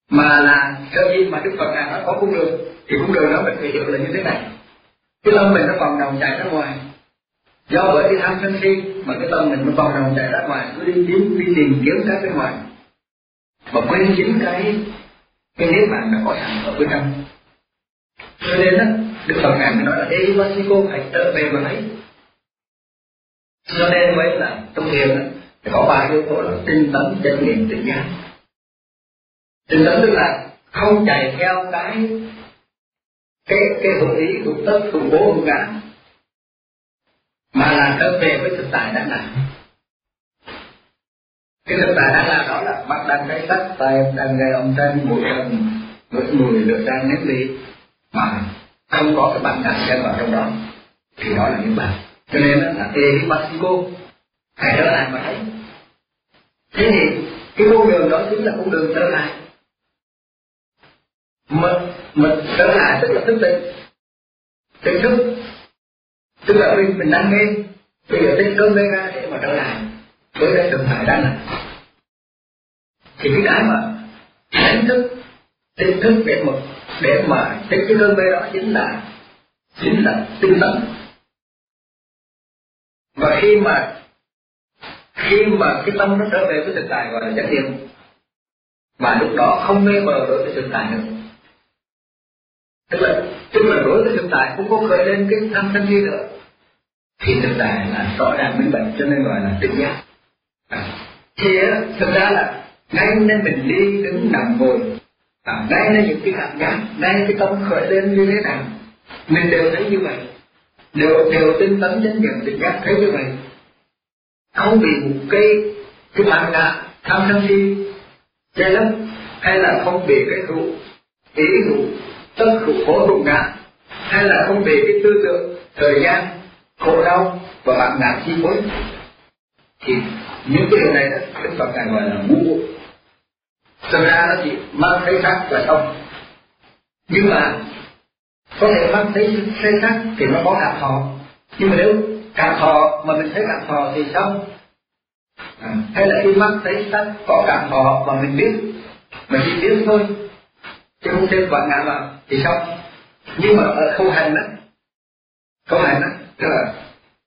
mà là sở dĩ mà Đức Phật Ngài nói có cung đường, thì cung đường đó mình phải hiểu là như thế này. Cái tâm mình nó vòng đầu chạy ra ngoài, do bởi cái tham sân si mà cái tâm mình nó vòng đầu chạy ra ngoài, cứ đi tìm đi tìm kiếm các cái ngoài, mà quên chính cái cái niết bàn đã có sẵn ở bên trong. Cho nên đó, Đức Phật Ngài mới nói là ê Vasiko phải trở về mà lấy. Cho nên mới là trong thiền đó, có ba yếu tố là tinh tấn, chánh niệm, tỉnh giác. Tinh tấn tức là không chạy theo cái cái cái hữu ý, hữu tất, hữu bố, hữu ngã, mà là trở về với thực tại đang là. Cái thực tại đang là đó là mắt đang thấy sắc, tai đang nghe âm thanh, mũi trần ngửi mùi, lưỡi đang nếm vị, mà không có cái bản ngã xen vào trong đó, thì đó là niết bàn. Cho nên là ê Vasiko hãy trở lại mà thấy. Thế thì cái con đường đó chính là con đường trở lại. Mình, mình trở lại tức là thức tỉnh, tỉnh thức, tức là mình, mình đang nghe, bây giờ tích cơm lên ra để mà trở lại với cái thực tại đang là. Thì cái cái mà đánh thức, tỉnh thức để mà để mà tích cái cơm bê đó chính là chính là tinh tấn. Và khi mà khi mà cái tâm nó trở về với thực tại gọi là chánh niệm, và lúc đó không mê mờ đối với thực tại nữa. Tức là, tức là đối với thực tại không có khởi lên cái tham sân si nữa, thì thực tại là rõ ràng minh bạch, cho nên gọi là tỉnh giác. À, thì thực ra là ngay nên mình đi đứng nằm ngồi, à, ngay nên những cái cảm giác, ngay cái tâm khởi lên như thế nào, mình đều thấy như vậy, đều đều tinh tấn chánh niệm tỉnh giác thấy như vậy, không bị một cái cái bản ngã tham sân si che lấp, hay là không bị cái hữu ý hữu tất hữu khổ hữu ngã, hay là không bị cái tư tưởng thời gian khổ đau và bản ngã chi phối. Thì những cái điều này đó Đức Phật Ngài gọi là ngu. Thực ra nó chỉ mang thấy sắc là xong, nhưng mà có thể mang thấy thấy sắc thì nó có cảm thọ, nhưng mà nếu cảm thọ mà mình thấy cảm thọ thì xong. À, hay là khi mắt thấy sắc có cảm thọ mà mình biết, mình chỉ biết thôi, chứ không thêm bản ngã vào thì xong. Nhưng mà ở khâu hành đó, khâu hành đó tức là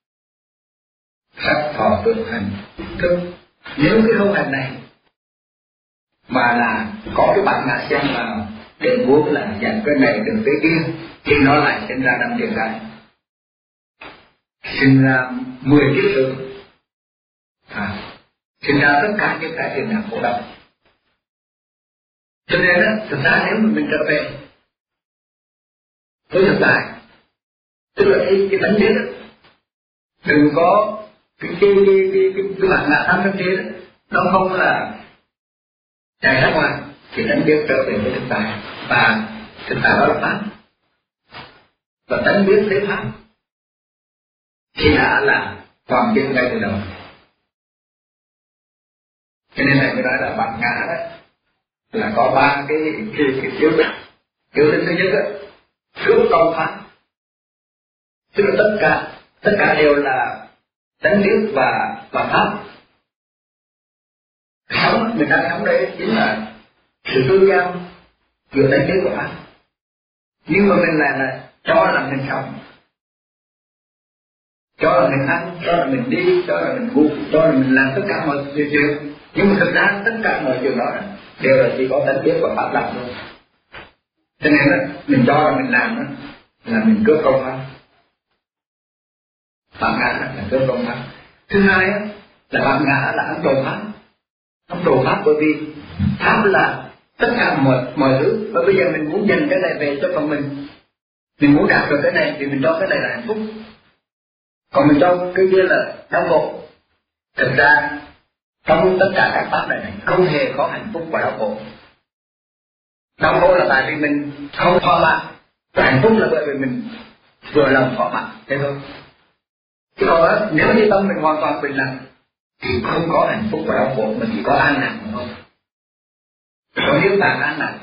sắc thọ tưởng hành thức. Nếu cái khâu hành này mà là có cái bản ngã xen vào để muốn là nhận cái này được cái kia, thì nó lại sinh ra năm địa cái, sinh ra mười kiếp tử, à, sinh ra tất cả những cái tiền nạn khổ đau. Cho nên đó, thực ra nếu mà mình trở về với thực tại, tức là cái cái tánh biết đó, đừng có cái cái cái cái cái, cái bản ngã tham sân si đó, nó không là chạy ra ngoài, thì tánh biết trở về với thực tại, và thực tại đó là pháp, và tánh biết lấy pháp thì đã là hoàn chỉnh ngay từ đầu. Cho nên này mới nói là bản ngã đó là có ba cái cái cái yếu tố. Yếu tố thứ nhất đó, cứu công pháp, tức là tất cả tất cả đều là tánh biết và và pháp. Sống mình đang sống đây chính là sự tương giao giữa tánh biết và pháp, nhưng mà mình là là cho là mình sống, cho là mình ăn, cho là mình đi, cho là mình ngủ, cho là mình làm tất cả mọi chuyện, nhưng mà thực ra tất cả mọi chuyện đó đều là chỉ có tánh biết và pháp làm thôi. Cho nên là mình cho là mình làm đó, là mình cướp công pháp, bản ngã là cướp công pháp. Thứ hai á, là bản ngã là ăn trộm pháp, ăn trộm pháp bởi vì pháp là tất cả mọi mọi thứ. Và bây giờ mình muốn dành cái này về cho phần mình, mình muốn đạt được cái này thì mình cho cái này là hạnh phúc, còn mình cho cái kia là đau khổ. Thực ra trong tất cả các pháp này, này không hề có hạnh phúc và đau khổ. Đau khổ là tại vì mình không thỏa mãn, hạnh phúc là bởi vì mình vừa lòng thỏa mãn, thế thôi. Chứ còn đó, nếu như tâm mình hoàn toàn bình lặng thì không có hạnh phúc và đau khổ, mà chỉ có an lạc mà thôi. Còn nếu bạn an lạc,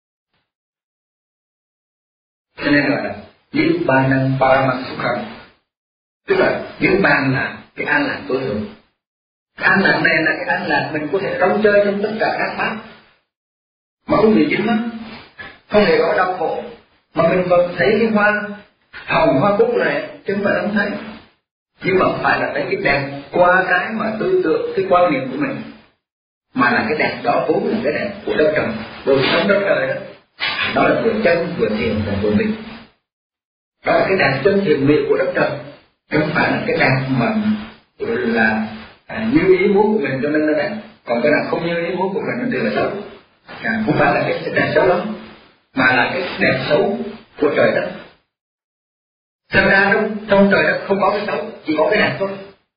cho nên gọi là Nibbana Paramasukha, tức là Nibbana là cái an lạc tối thượng. Cái an lạc này là cái an lạc mình có thể rong chơi trong tất cả các pháp, mà không bị dính mắt, không hề có đau khổ, mà mình vẫn thấy cái hoa hồng hoa cúc này chứ không phải không thấy. Nhưng mà phải là thấy cái đẹp qua cái mà tư tưởng, cái quan niệm của mình, mà là cái đẹp đó vốn là cái đẹp của đất trời, vừa sống đất trời đó, đó là vừa chân vừa thiền và vừa mỹ, đó là cái đẹp chân thiền mỹ của đất trời, chứ không phải là cái đẹp mà là à, như ý muốn của mình cho nên nó đẹp, còn cái nào không như ý muốn của mình nó đều là xấu. À, không phải là cái đẹp xấu đó, mà là cái đẹp xấu của trời đất. Thật ra trong, trong trời đất không có cái xấu, chỉ có cái đẹp thôi.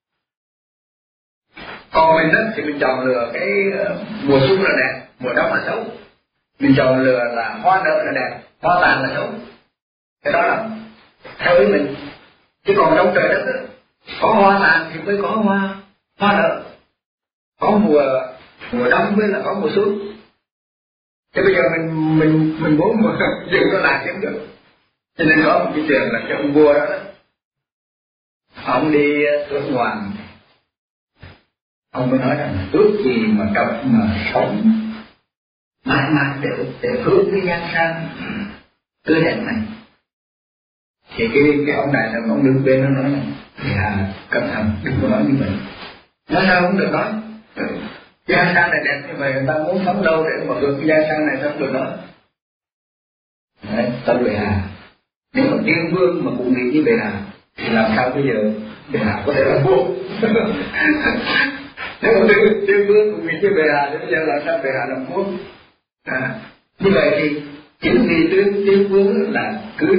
Còn mình đó thì mình chọn lựa cái uh, mùa xuân là đẹp, mùa đông là xấu. Mình chọn lựa là hoa nở là đẹp, hoa tàn là xấu. Cái đó là theo ý mình. Chứ còn trong trời đất đó, có hoa tàn thì mới có hoa hoa nở, có mùa mùa đông mới là có mùa xuân. Thế bây giờ mình mình mình muốn mà giữ nó lại kiếm được. Cho nên có một cái chuyện là cái ông vua đó, đó ông đi thưởng hoàng, ông mới nói rằng ước gì mà cặp mà sống mãi mãi để để hướng cái gian sang tươi đẹp này. Thì cái cái ông này là ông đứng bên nó nói này, thì à cẩn thận đừng có nói như vậy. Nói sao không được nói? Gian sang này đẹp như vậy, người ta muốn sống lâu để mà được cái gian sang này sao không được nói? Đấy, Tâu Bệ Hạ. Nếu mà tiên vương mà cũng nghĩ như Bệ Hạ thì làm sao bây giờ Bệ Hạ có thể làm vua? Nếu mà tiên vương cũng nghĩ như Bệ Hạ thì bây giờ làm sao Bệ Hạ làm vua? À, như vậy thì chính vì tiên tiên vương là cưới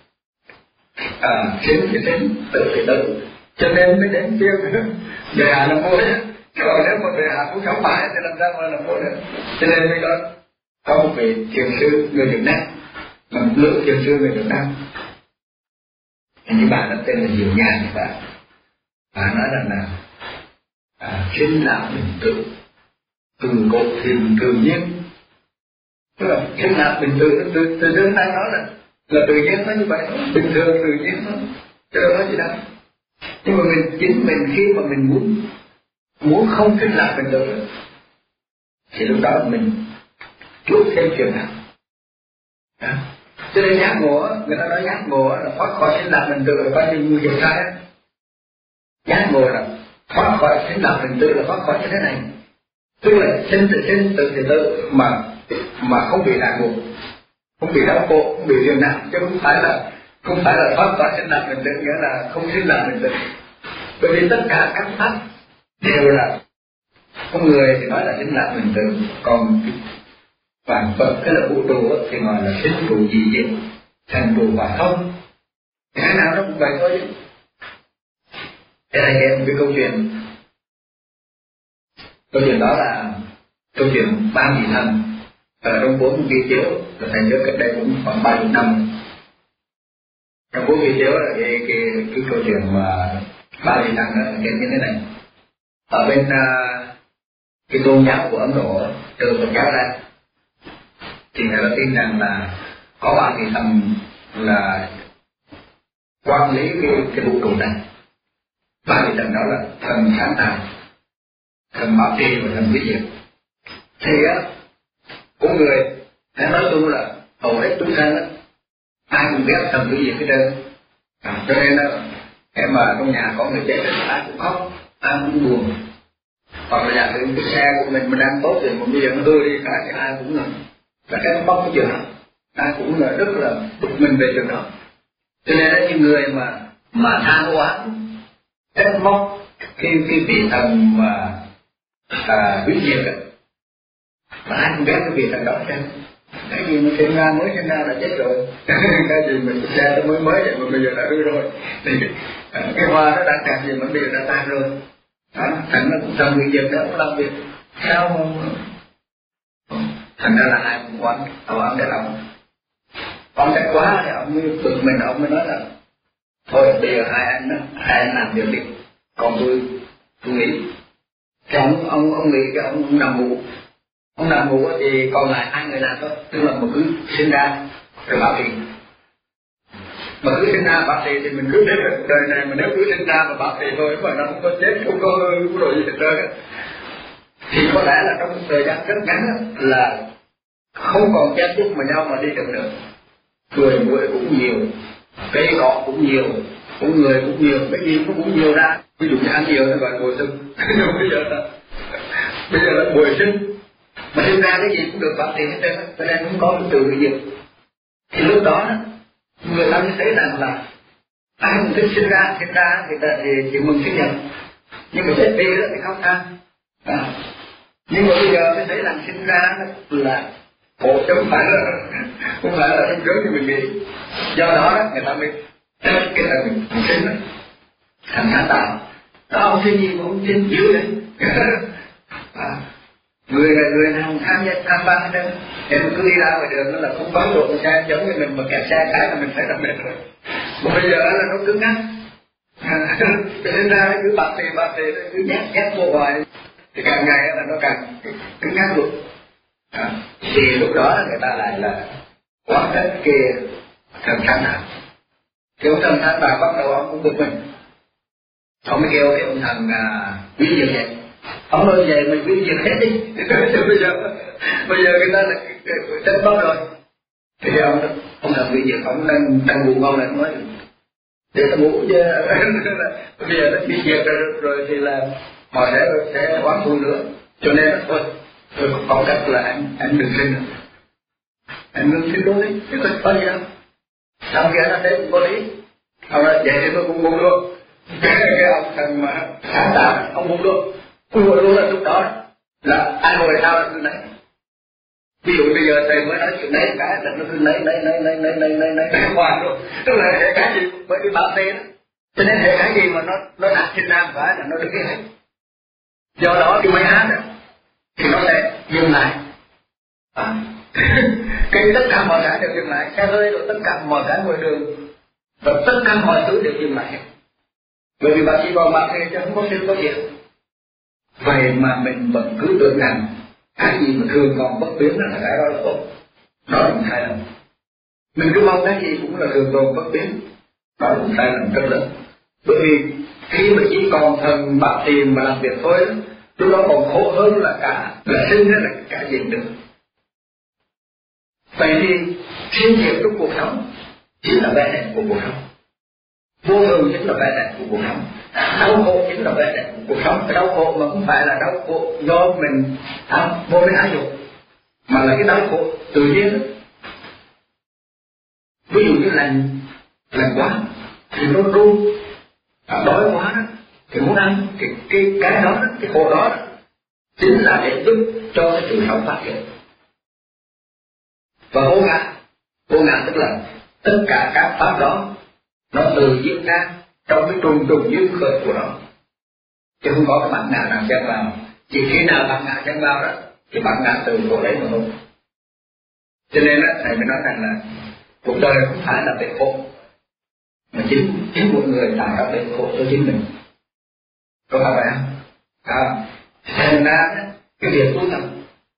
à sinh thì sinh, tự thì tự, cho nên mới đến tiên Bệ Hạ làm vua nhé. Còn nếu mà Bệ Hạ cũng sống mãi thì làm sao mà làm vua được? Cho nên mới có có một vị thiền sư người Việt Nam, mà một lượng thiền sư người Việt Nam, những bạn đó tên là Diệu Nhàn các bạn. Bạn nói rằng là à, sinh lão bình tự, từ cột thiền tự nhiên. Tức là sinh lão bình tự, từ từ đơn tay nói là là tự nhiên nó như vậy, bình thường tự nhiên nó, chứ đâu nói gì đâu. Nhưng mà mình chính mình khi mà mình muốn muốn không sinh lão bình tự thì lúc đó mình chuốc thêm chuyện nào. À, cho nên giác ngộ, người ta nói giác ngộ là thoát khỏi sinh lão bình tự là coi như hiểu sai á. Giác ngộ là thoát khỏi sinh lão bình tự là thoát khỏi như thế này, tức là sinh tự sinh, tự thì tự, mà mà không bị ràng buộc, không bị đau khổ, không bị phiền não, chứ không phải là không phải là thoát khỏi sinh lão bình tự nghĩa là không sinh lão bình tự. Bởi vì tất cả các pháp đều là con người thì nói là sinh lão bình tự, còn vạn vật cái là vũ trụ thì gọi là sinh trụ dị diệt, thành trụ và không, cái nào nó cũng vậy thôi chứ. Thế này kể một cái câu chuyện, câu chuyện đó là câu chuyện ba vị thần ở trong bốn vị chiếu, là thành trước cách đây cũng khoảng ba mươi năm. Trong bốn vị chiếu là cái cái cái câu chuyện mà ba vị thần là kể như thế này. Ở bên uh, cái tôn giáo của Ấn Độ, từ Phật giáo ra, thì người ta tin rằng là có ba vị thần là quản lý cái cái vũ trụ này. Ba vị thần đó là thần sáng tạo, thần bảo trì và thần hủy diệt. Thì á, con người hay nói chung là hầu hết chúng sanh á, ai cũng ghét thần hủy diệt hết trơn. À, cho nên á, em mà trong nhà có người chết thì ai cũng khóc, ai cũng buồn. Hoặc là giả sử cái xe của mình mình đang tốt thì một bây giờ nó hư đi cả thì ai cũng là là cái bóc cái chuyện đó, ai cũng là rất là bực mình về chuyện đó. Cho nên là những người mà mà than oán trách móc khi khi vị thần mà à, hủy diệt ấy, mà ai cũng ghét cái vị thần đó chứ. Cái gì mà sinh ra mới sinh ra là chết rồi, cái gì mình xe nó mới mới vậy mà bây giờ đã hư rồi, thì à, cái hoa nó đang đẹp gì mà bây giờ đã tan rồi. Đó, thần nó cũng thần hủy diệt đó cũng làm việc sao mà thành ra là ai cũng quán ông ông để ông ông trách quá thì ông mới bực mình, ông mới nói là thôi bây giờ hai anh đó, hai anh làm việc đi, còn tôi tôi nghĩ. Thì ông ông ông nghĩ cái ông, ông nằm ngủ, ông nằm ngủ thì còn lại hai người làm thôi, tức là mà cứ sinh ra rồi bảo trì, mà cứ sinh ra bảo trì thì mình cứ đến được đời này, mà nếu cứ sinh ra mà bảo trì thôi mà nó không có chết, không có có đồ gì hết trơn á, thì có lẽ là trong một thời gian rất ngắn là không còn chen chúc mà nhau mà đi được nữa. Người muội cũng nhiều, cây cọ cũng nhiều, con người cũng nhiều, cái gì nó cũng nhiều ra. Ví dụ như ăn nhiều nó gọi là bồi sinh. bây giờ là bây giờ là bồi sinh, mà sinh ra cái gì cũng được phát triển hết trơn, cho nên không có cái từ gì. Thì lúc đó người ta mới thấy rằng là ai cũng thích sinh ra, sinh ra người ta thì chỉ mừng sinh nhật, nhưng mà chết đi đó thì khóc than. À. Nhưng mà bây giờ mới thấy rằng sinh ra là khổ chứ không phải là không phải là sung sướng như mình nghĩ. Do đó, đó người ta mới cái là mình sinh đó thành sáng tạo. Đó ông sinh gì mà ông sinh dữ đấy. À. Người là người nào tham gia tham ban hết trơn. Để mình cứ đi ra ngoài đường nó là không có độ xe giống như mình mà kẹt xe cái là mình phải làm mệt rồi. Mà bây giờ là nó cứng ngắc. À, cho nên ra nó cứ bạc thì bạc thì nó cứ nhét nhét vô hoài thì càng ngày là nó càng cứng ngắc luôn. À, thì lúc đó người ta lại là quán hết kia thần sáng tạo. Cái ông thần sáng tạo bắt đầu ông cũng bực mình. Ông mới kêu cái ông thần à, quý dược vậy. Ông nói vậy mình quý dược hết đi. bây giờ bây giờ người ta là chân bóp rồi. Thì ông ông thần quý dược ông đang đang buồn ông này nói để ta ngủ chứ. Bây giờ nó bị diệt rồi, rồi thì là họ sẽ sẽ quán thù nữa. Cho nên đó, thôi tôi có cách là anh anh đừng sinh nữa. Anh ngừng sinh đôi đi, chứ có gì đâu. Sau kia nó thấy cũng có lý. Ông nói vậy thì tôi cũng buông luôn. Cái, cái ông thần mà sáng tạo ông buông luôn. Buông luôn là lúc đó là ai ngồi sao là cứ nấy. Ví dụ bây giờ thầy mới nói chuyện đấy cái là nó cứ lấy lấy lấy lấy lấy lấy lấy lấy lấy hoàn luôn. Tức là hệ cái gì bởi vì bảo tê đó. Cho nên hệ cái gì mà nó nó đặt trên nam phải là nó được cái hết. Do đó thì mới hát đó thì nó sẽ dừng lại. À. Cái tất cả mọi cái đều dừng lại, xe hơi rồi tất cả mọi cái ngoài đường và tất cả mọi thứ đều dừng lại. Bởi vì bà chỉ còn bà thề chứ không có sinh có diệt. Vậy mà mình vẫn cứ tưởng rằng cái gì mà thường còn bất biến là cái đó là tốt. Đó là một sai lầm. Mình cứ mong cái gì cũng là thường còn bất biến. Đó là một sai lầm rất lớn. Bởi vì khi mà chỉ còn thần bạc tiền mà làm việc thôi, lúc đó còn khổ hơn là cả là sinh hay là cả diện được. Vậy thì sinh diệt trong cuộc sống chính là vẻ đẹp của cuộc sống. Vô thường chính là vẻ đẹp của cuộc sống. Đau khổ chính là vẻ đẹp của cuộc sống. Cái đau khổ mà không phải là đau khổ do mình tham vô minh ái dục, mà là cái đau khổ tự nhiên đó. Ví dụ như lạnh lạnh quá thì nó run, đói quá đó thì muốn ăn, thì cái cái đó cái khổ đó, đó chính là để giúp cho cái sự sống phát triển. Và vô ngã, vô ngã tức là tất cả các pháp đó nó tự diễn ra trong cái trùng trùng duyên khởi của nó, chứ không có cái bản ngã nào chen vào. Chỉ khi nào bản ngã chen vào đó thì bản ngã từ của lấy mà thôi. Cho nên đó thầy mới nói rằng là cuộc đời không phải là bể khổ, mà chính chính một người tạo ra bể khổ cho chính mình. Có phải vậy không? À, thành ra đó, cái việc tu tập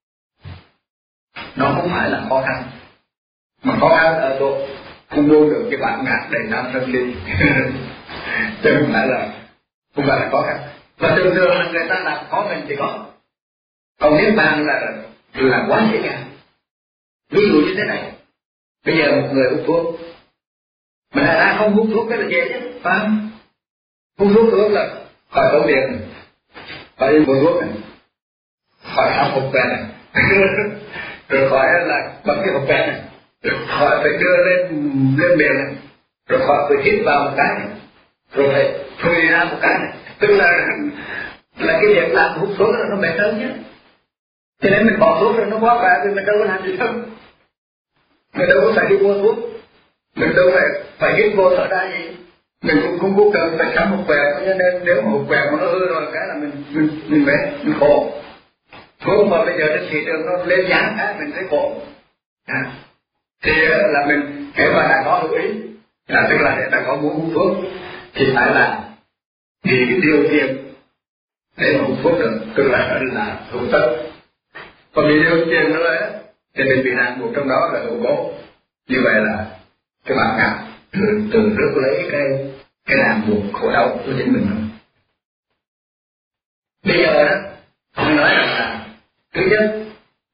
nó không phải là khó khăn, mà khó khăn ở chỗ không buông được cái bản ngã đầy nam sân si. Chứ không phải là không phải là khó khăn. Và thường thường là người ta làm khó mình thì có. Còn nếu bàn là là quá dễ dàng. Ví dụ như thế này, bây giờ một người hút thuốc, mà đại ra không hút thuốc cái là dễ chứ, phải không? Hút thuốc thuốc là khỏi tốn tiền, khỏi đi mua thuốc này, khỏi áo hộp quen này, rồi khỏi là bấm cái hộp quen này, rồi khỏi phải đưa lên lên miệng này, rồi khỏi phải hít vào một cái này, rồi phải phơi ra một cái này. Tức là là cái việc làm hút thuốc là nó mệt hơn nhé. Cho nên mình bỏ thuốc rồi nó quá khỏe, vì mình đâu có làm gì đâu. Mình đâu có phải đi mua thuốc, mình đâu phải phải hít vô thở ra gì, mình cũng không có cần phải cắm một quẹt. Cho nên nếu mà một quẹt mà nó hư rồi cái là mình mình mình mệt, mình khổ. Thuốc mà bây giờ trên thị trường nó lên giá cái mình thấy khổ. À, thì là mình nếu mà đã có hữu ý, là tức là để ta có muốn hút thuốc thì phải là vì cái điều kiện để mà hút thuốc được, tức là là hữu tất. Còn vì điều kiện nữa ấy, thì mình bị nạn buộc trong đó là hữu cố. Như vậy là cái bản ngã từ, từ rước lấy cái cái nạn buộc khổ đau của chính mình. Bây giờ đó, tôi nói rằng là thứ nhất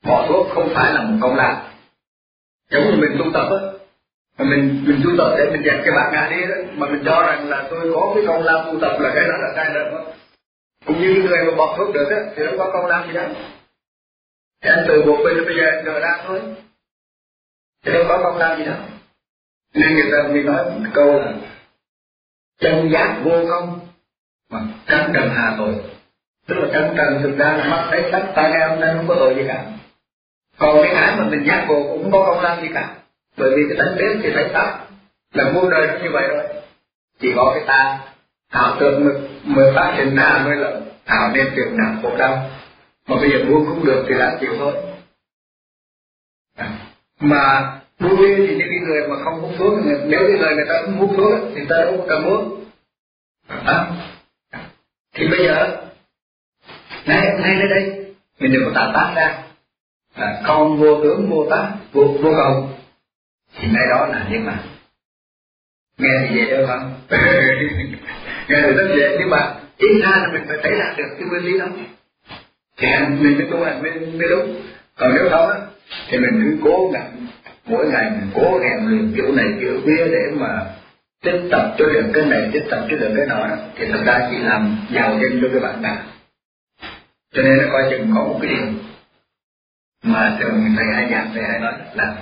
bỏ thuốc không phải là một công lạc. Giống như mình tu tập á, mà mình mình tu tập để mình dẹp cái bạn ngã đi đó, mà mình cho rằng là tôi có cái công lao tu tập là cái đó là sai lầm đó. Cũng như người mà bỏ thuốc được á thì đâu có công lao gì đâu. Thì anh từ buộc bây giờ bây giờ anh giờ ra thôi, thì đâu có công lao gì đâu. Nên người ta mới nói một câu là chân giác vô công mà căn trần hà tội. Tức là chân trần thực ra là mắt thấy sắc tai nghe âm thanh không có tội gì cả. Còn cái ái mà mình giác ngộ cũng không có công lao gì cả. Bởi vì cái tánh biết thì thấy pháp là muôn đời nó như vậy rồi. Chỉ có cái ta ảo tưởng mới, mới phát hiện ra mới là ảo nên phiền não khổ đau. Mà bây giờ buông không được thì đã chịu thôi. À. Mà buông đi thì những cái người mà không hút thuốc, nếu cái người người ta không hút thuốc thì ta đâu có cần uống. À. Thì bây giờ ngay ngay nơi đây mình đừng có tạo tác ra à, con vô tướng vô tác vô vô cầu thì ngay đó là niết bàn. Nghe thì dễ đâu không? Nghe thì rất dễ, nhưng mà ít ra là mình phải thấy ra được cái nguyên lý đó thì mình mới tu hành mới, mới đúng. Còn nếu không á thì mình cứ cố gắng mỗi ngày mình cố gắng luyện kiểu này kiểu kia để mà tiếp tập cho được cái này, tiếp tập cho được cái nọ đó, thì thật ra chỉ làm giàu chân cho cái bạn cả. Cho nên nó coi chừng có một cái điều mà thường thầy hay giảng thầy hay nói là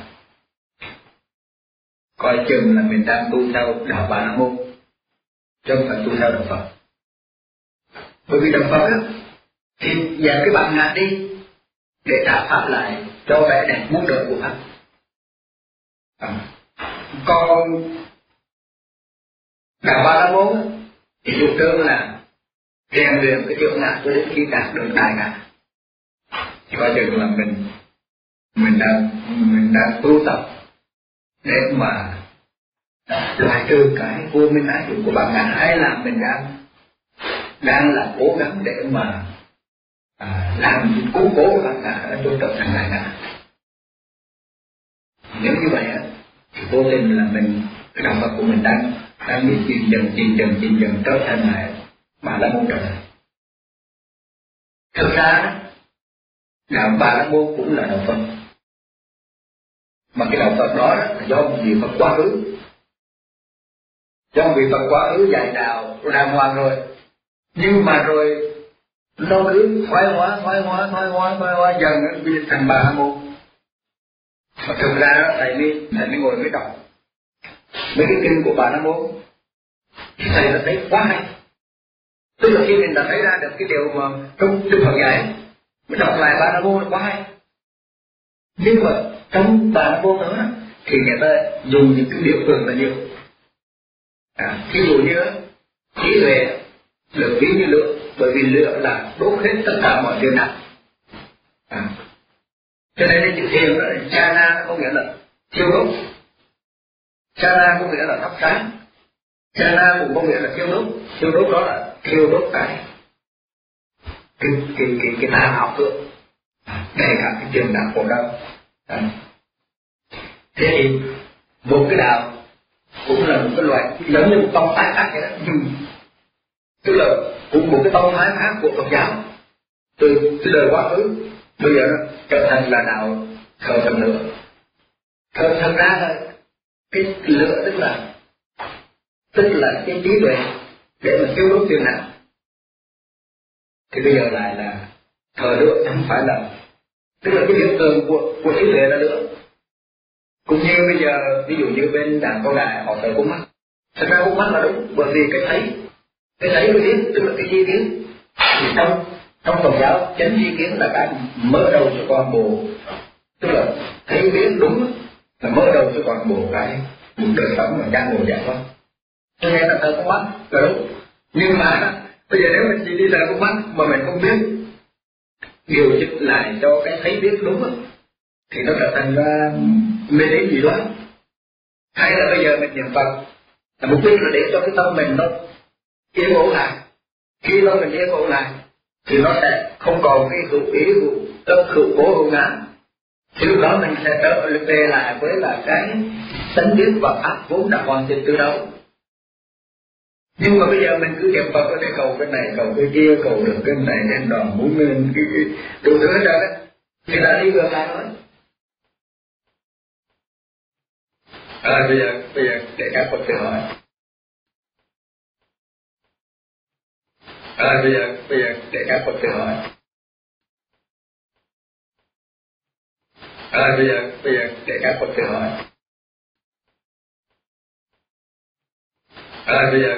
coi chừng là mình đang tu theo đạo Bà La Môn chứ không phải tu theo đạo Phật. Bởi vì đạo Phật á thì dẹp cái bạn ngã đi để trả pháp lại cho vẻ đẹp muôn đời của pháp. À. Còn đạo Bà La Môn thì chủ trương là rèn luyện cái tiểu ngã cho đến khi đạt được đại ngã. Thì coi chừng là mình mình đang mình đang tu tập để mà loại trừ cái vô minh ái dục của bạn ngã, hay là mình đang đang là cố gắng để mà à, làm củng cố bạn ngã cho trở thành đại ngã. Nếu như vậy á thì vô tình là mình cái đạo Phật của mình đang đang bị chìm dần chìm dần chìm dần trở thành lại Bà La Môn trở lại. Thực ra đạo Bà La Môn cũng là đạo Phật, mà cái đạo Phật đó là do một vị Phật quá khứ, do một vị Phật quá khứ dạy đạo đàng hoàng rồi, nhưng mà rồi nó cứ thoái hóa thoái hóa thoái hóa thoái hóa dần nó biến thành Bà La Môn. Mà thực ra đó thầy mới thầy mới ngồi mới đọc mấy cái kinh của Bà La Môn thì thầy đã thấy quá hay. Tức là khi mình đã thấy ra được cái điều mà trong Đức Phật dạy, mới đọc lại Bà La Môn là quá hay. Nhưng mà trong Bà La Môn đó thì người ta dùng những cái biểu tượng là nhiều. À, ví dụ như trí huệ được ví như lửa, bởi vì lửa là đốt hết tất cả mọi phiền não. À, cho nên cái chữ thiền đó là chana, có nghĩa là thiêu đốt. Chana có nghĩa là thắp sáng, chana cũng có nghĩa là thiêu đốt. Thiêu đốt đó là thiêu đốt cái cái cái cái, cái tà ảo tưởng, kể cả cái trường đạo khổ đau. À. Thế thì một cái đạo cũng là một cái loại giống như một tông phái khác vậy đó, nhưng tức là cũng một cái tông phái khác của Phật giáo từ từ đời quá khứ bây giờ nó trở thành là đạo thờ thần lửa. Thờ thật ra là cái lửa tức là tức là cái trí tuệ để mà tiêu đốt phiền não. Thì bây giờ lại là thờ lửa, không phải là tức là cái hiện tượng của của trí tuệ là lửa. Cũng như bây giờ ví dụ như bên đàn Cao Đài họ thờ con mắt, thật ra con mắt là đúng, bởi vì cái thấy cái thấy mới biết, tức là cái chi kiến. Thì trong trong Phật giáo chánh chi kiến là cái mở đầu cho toàn bộ, tức là thấy biết đúng là mở đầu cho toàn bộ cái một đời sống mà gian ngồi giải thoát. Cho nên là thờ con mắt là đúng. Nhưng mà bây giờ nếu mình chỉ đi thờ con mắt mà mình không biết điều chỉnh lại cho cái thấy biết đúng thì nó trở thành ra mê tín gì đó. Hay là bây giờ mình niệm Phật là mục đích là để cho cái tâm mình nó yên ổn lại. Khi tâm mình yên ổn lại thì nó sẽ không còn cái hữu ý hữu tâm hữu cố hữu ngã. Thì lúc đó mình sẽ trở về lại với là cái tánh biết và pháp vốn đã hoàn chỉnh từ đâu. Nhưng mà bây giờ mình cứ niệm Phật để cầu cái này cầu cái kia, cầu được cái này nên đòn muốn lên cái, cái đủ thứ hết trơn á, Thì đã đi ngược lại rồi. À, bây giờ bây giờ để các Phật tử hỏi. À, bây giờ bây giờ để các Phật tử hỏi. À, bây giờ bây giờ để các Phật tử hỏi. À, bây giờ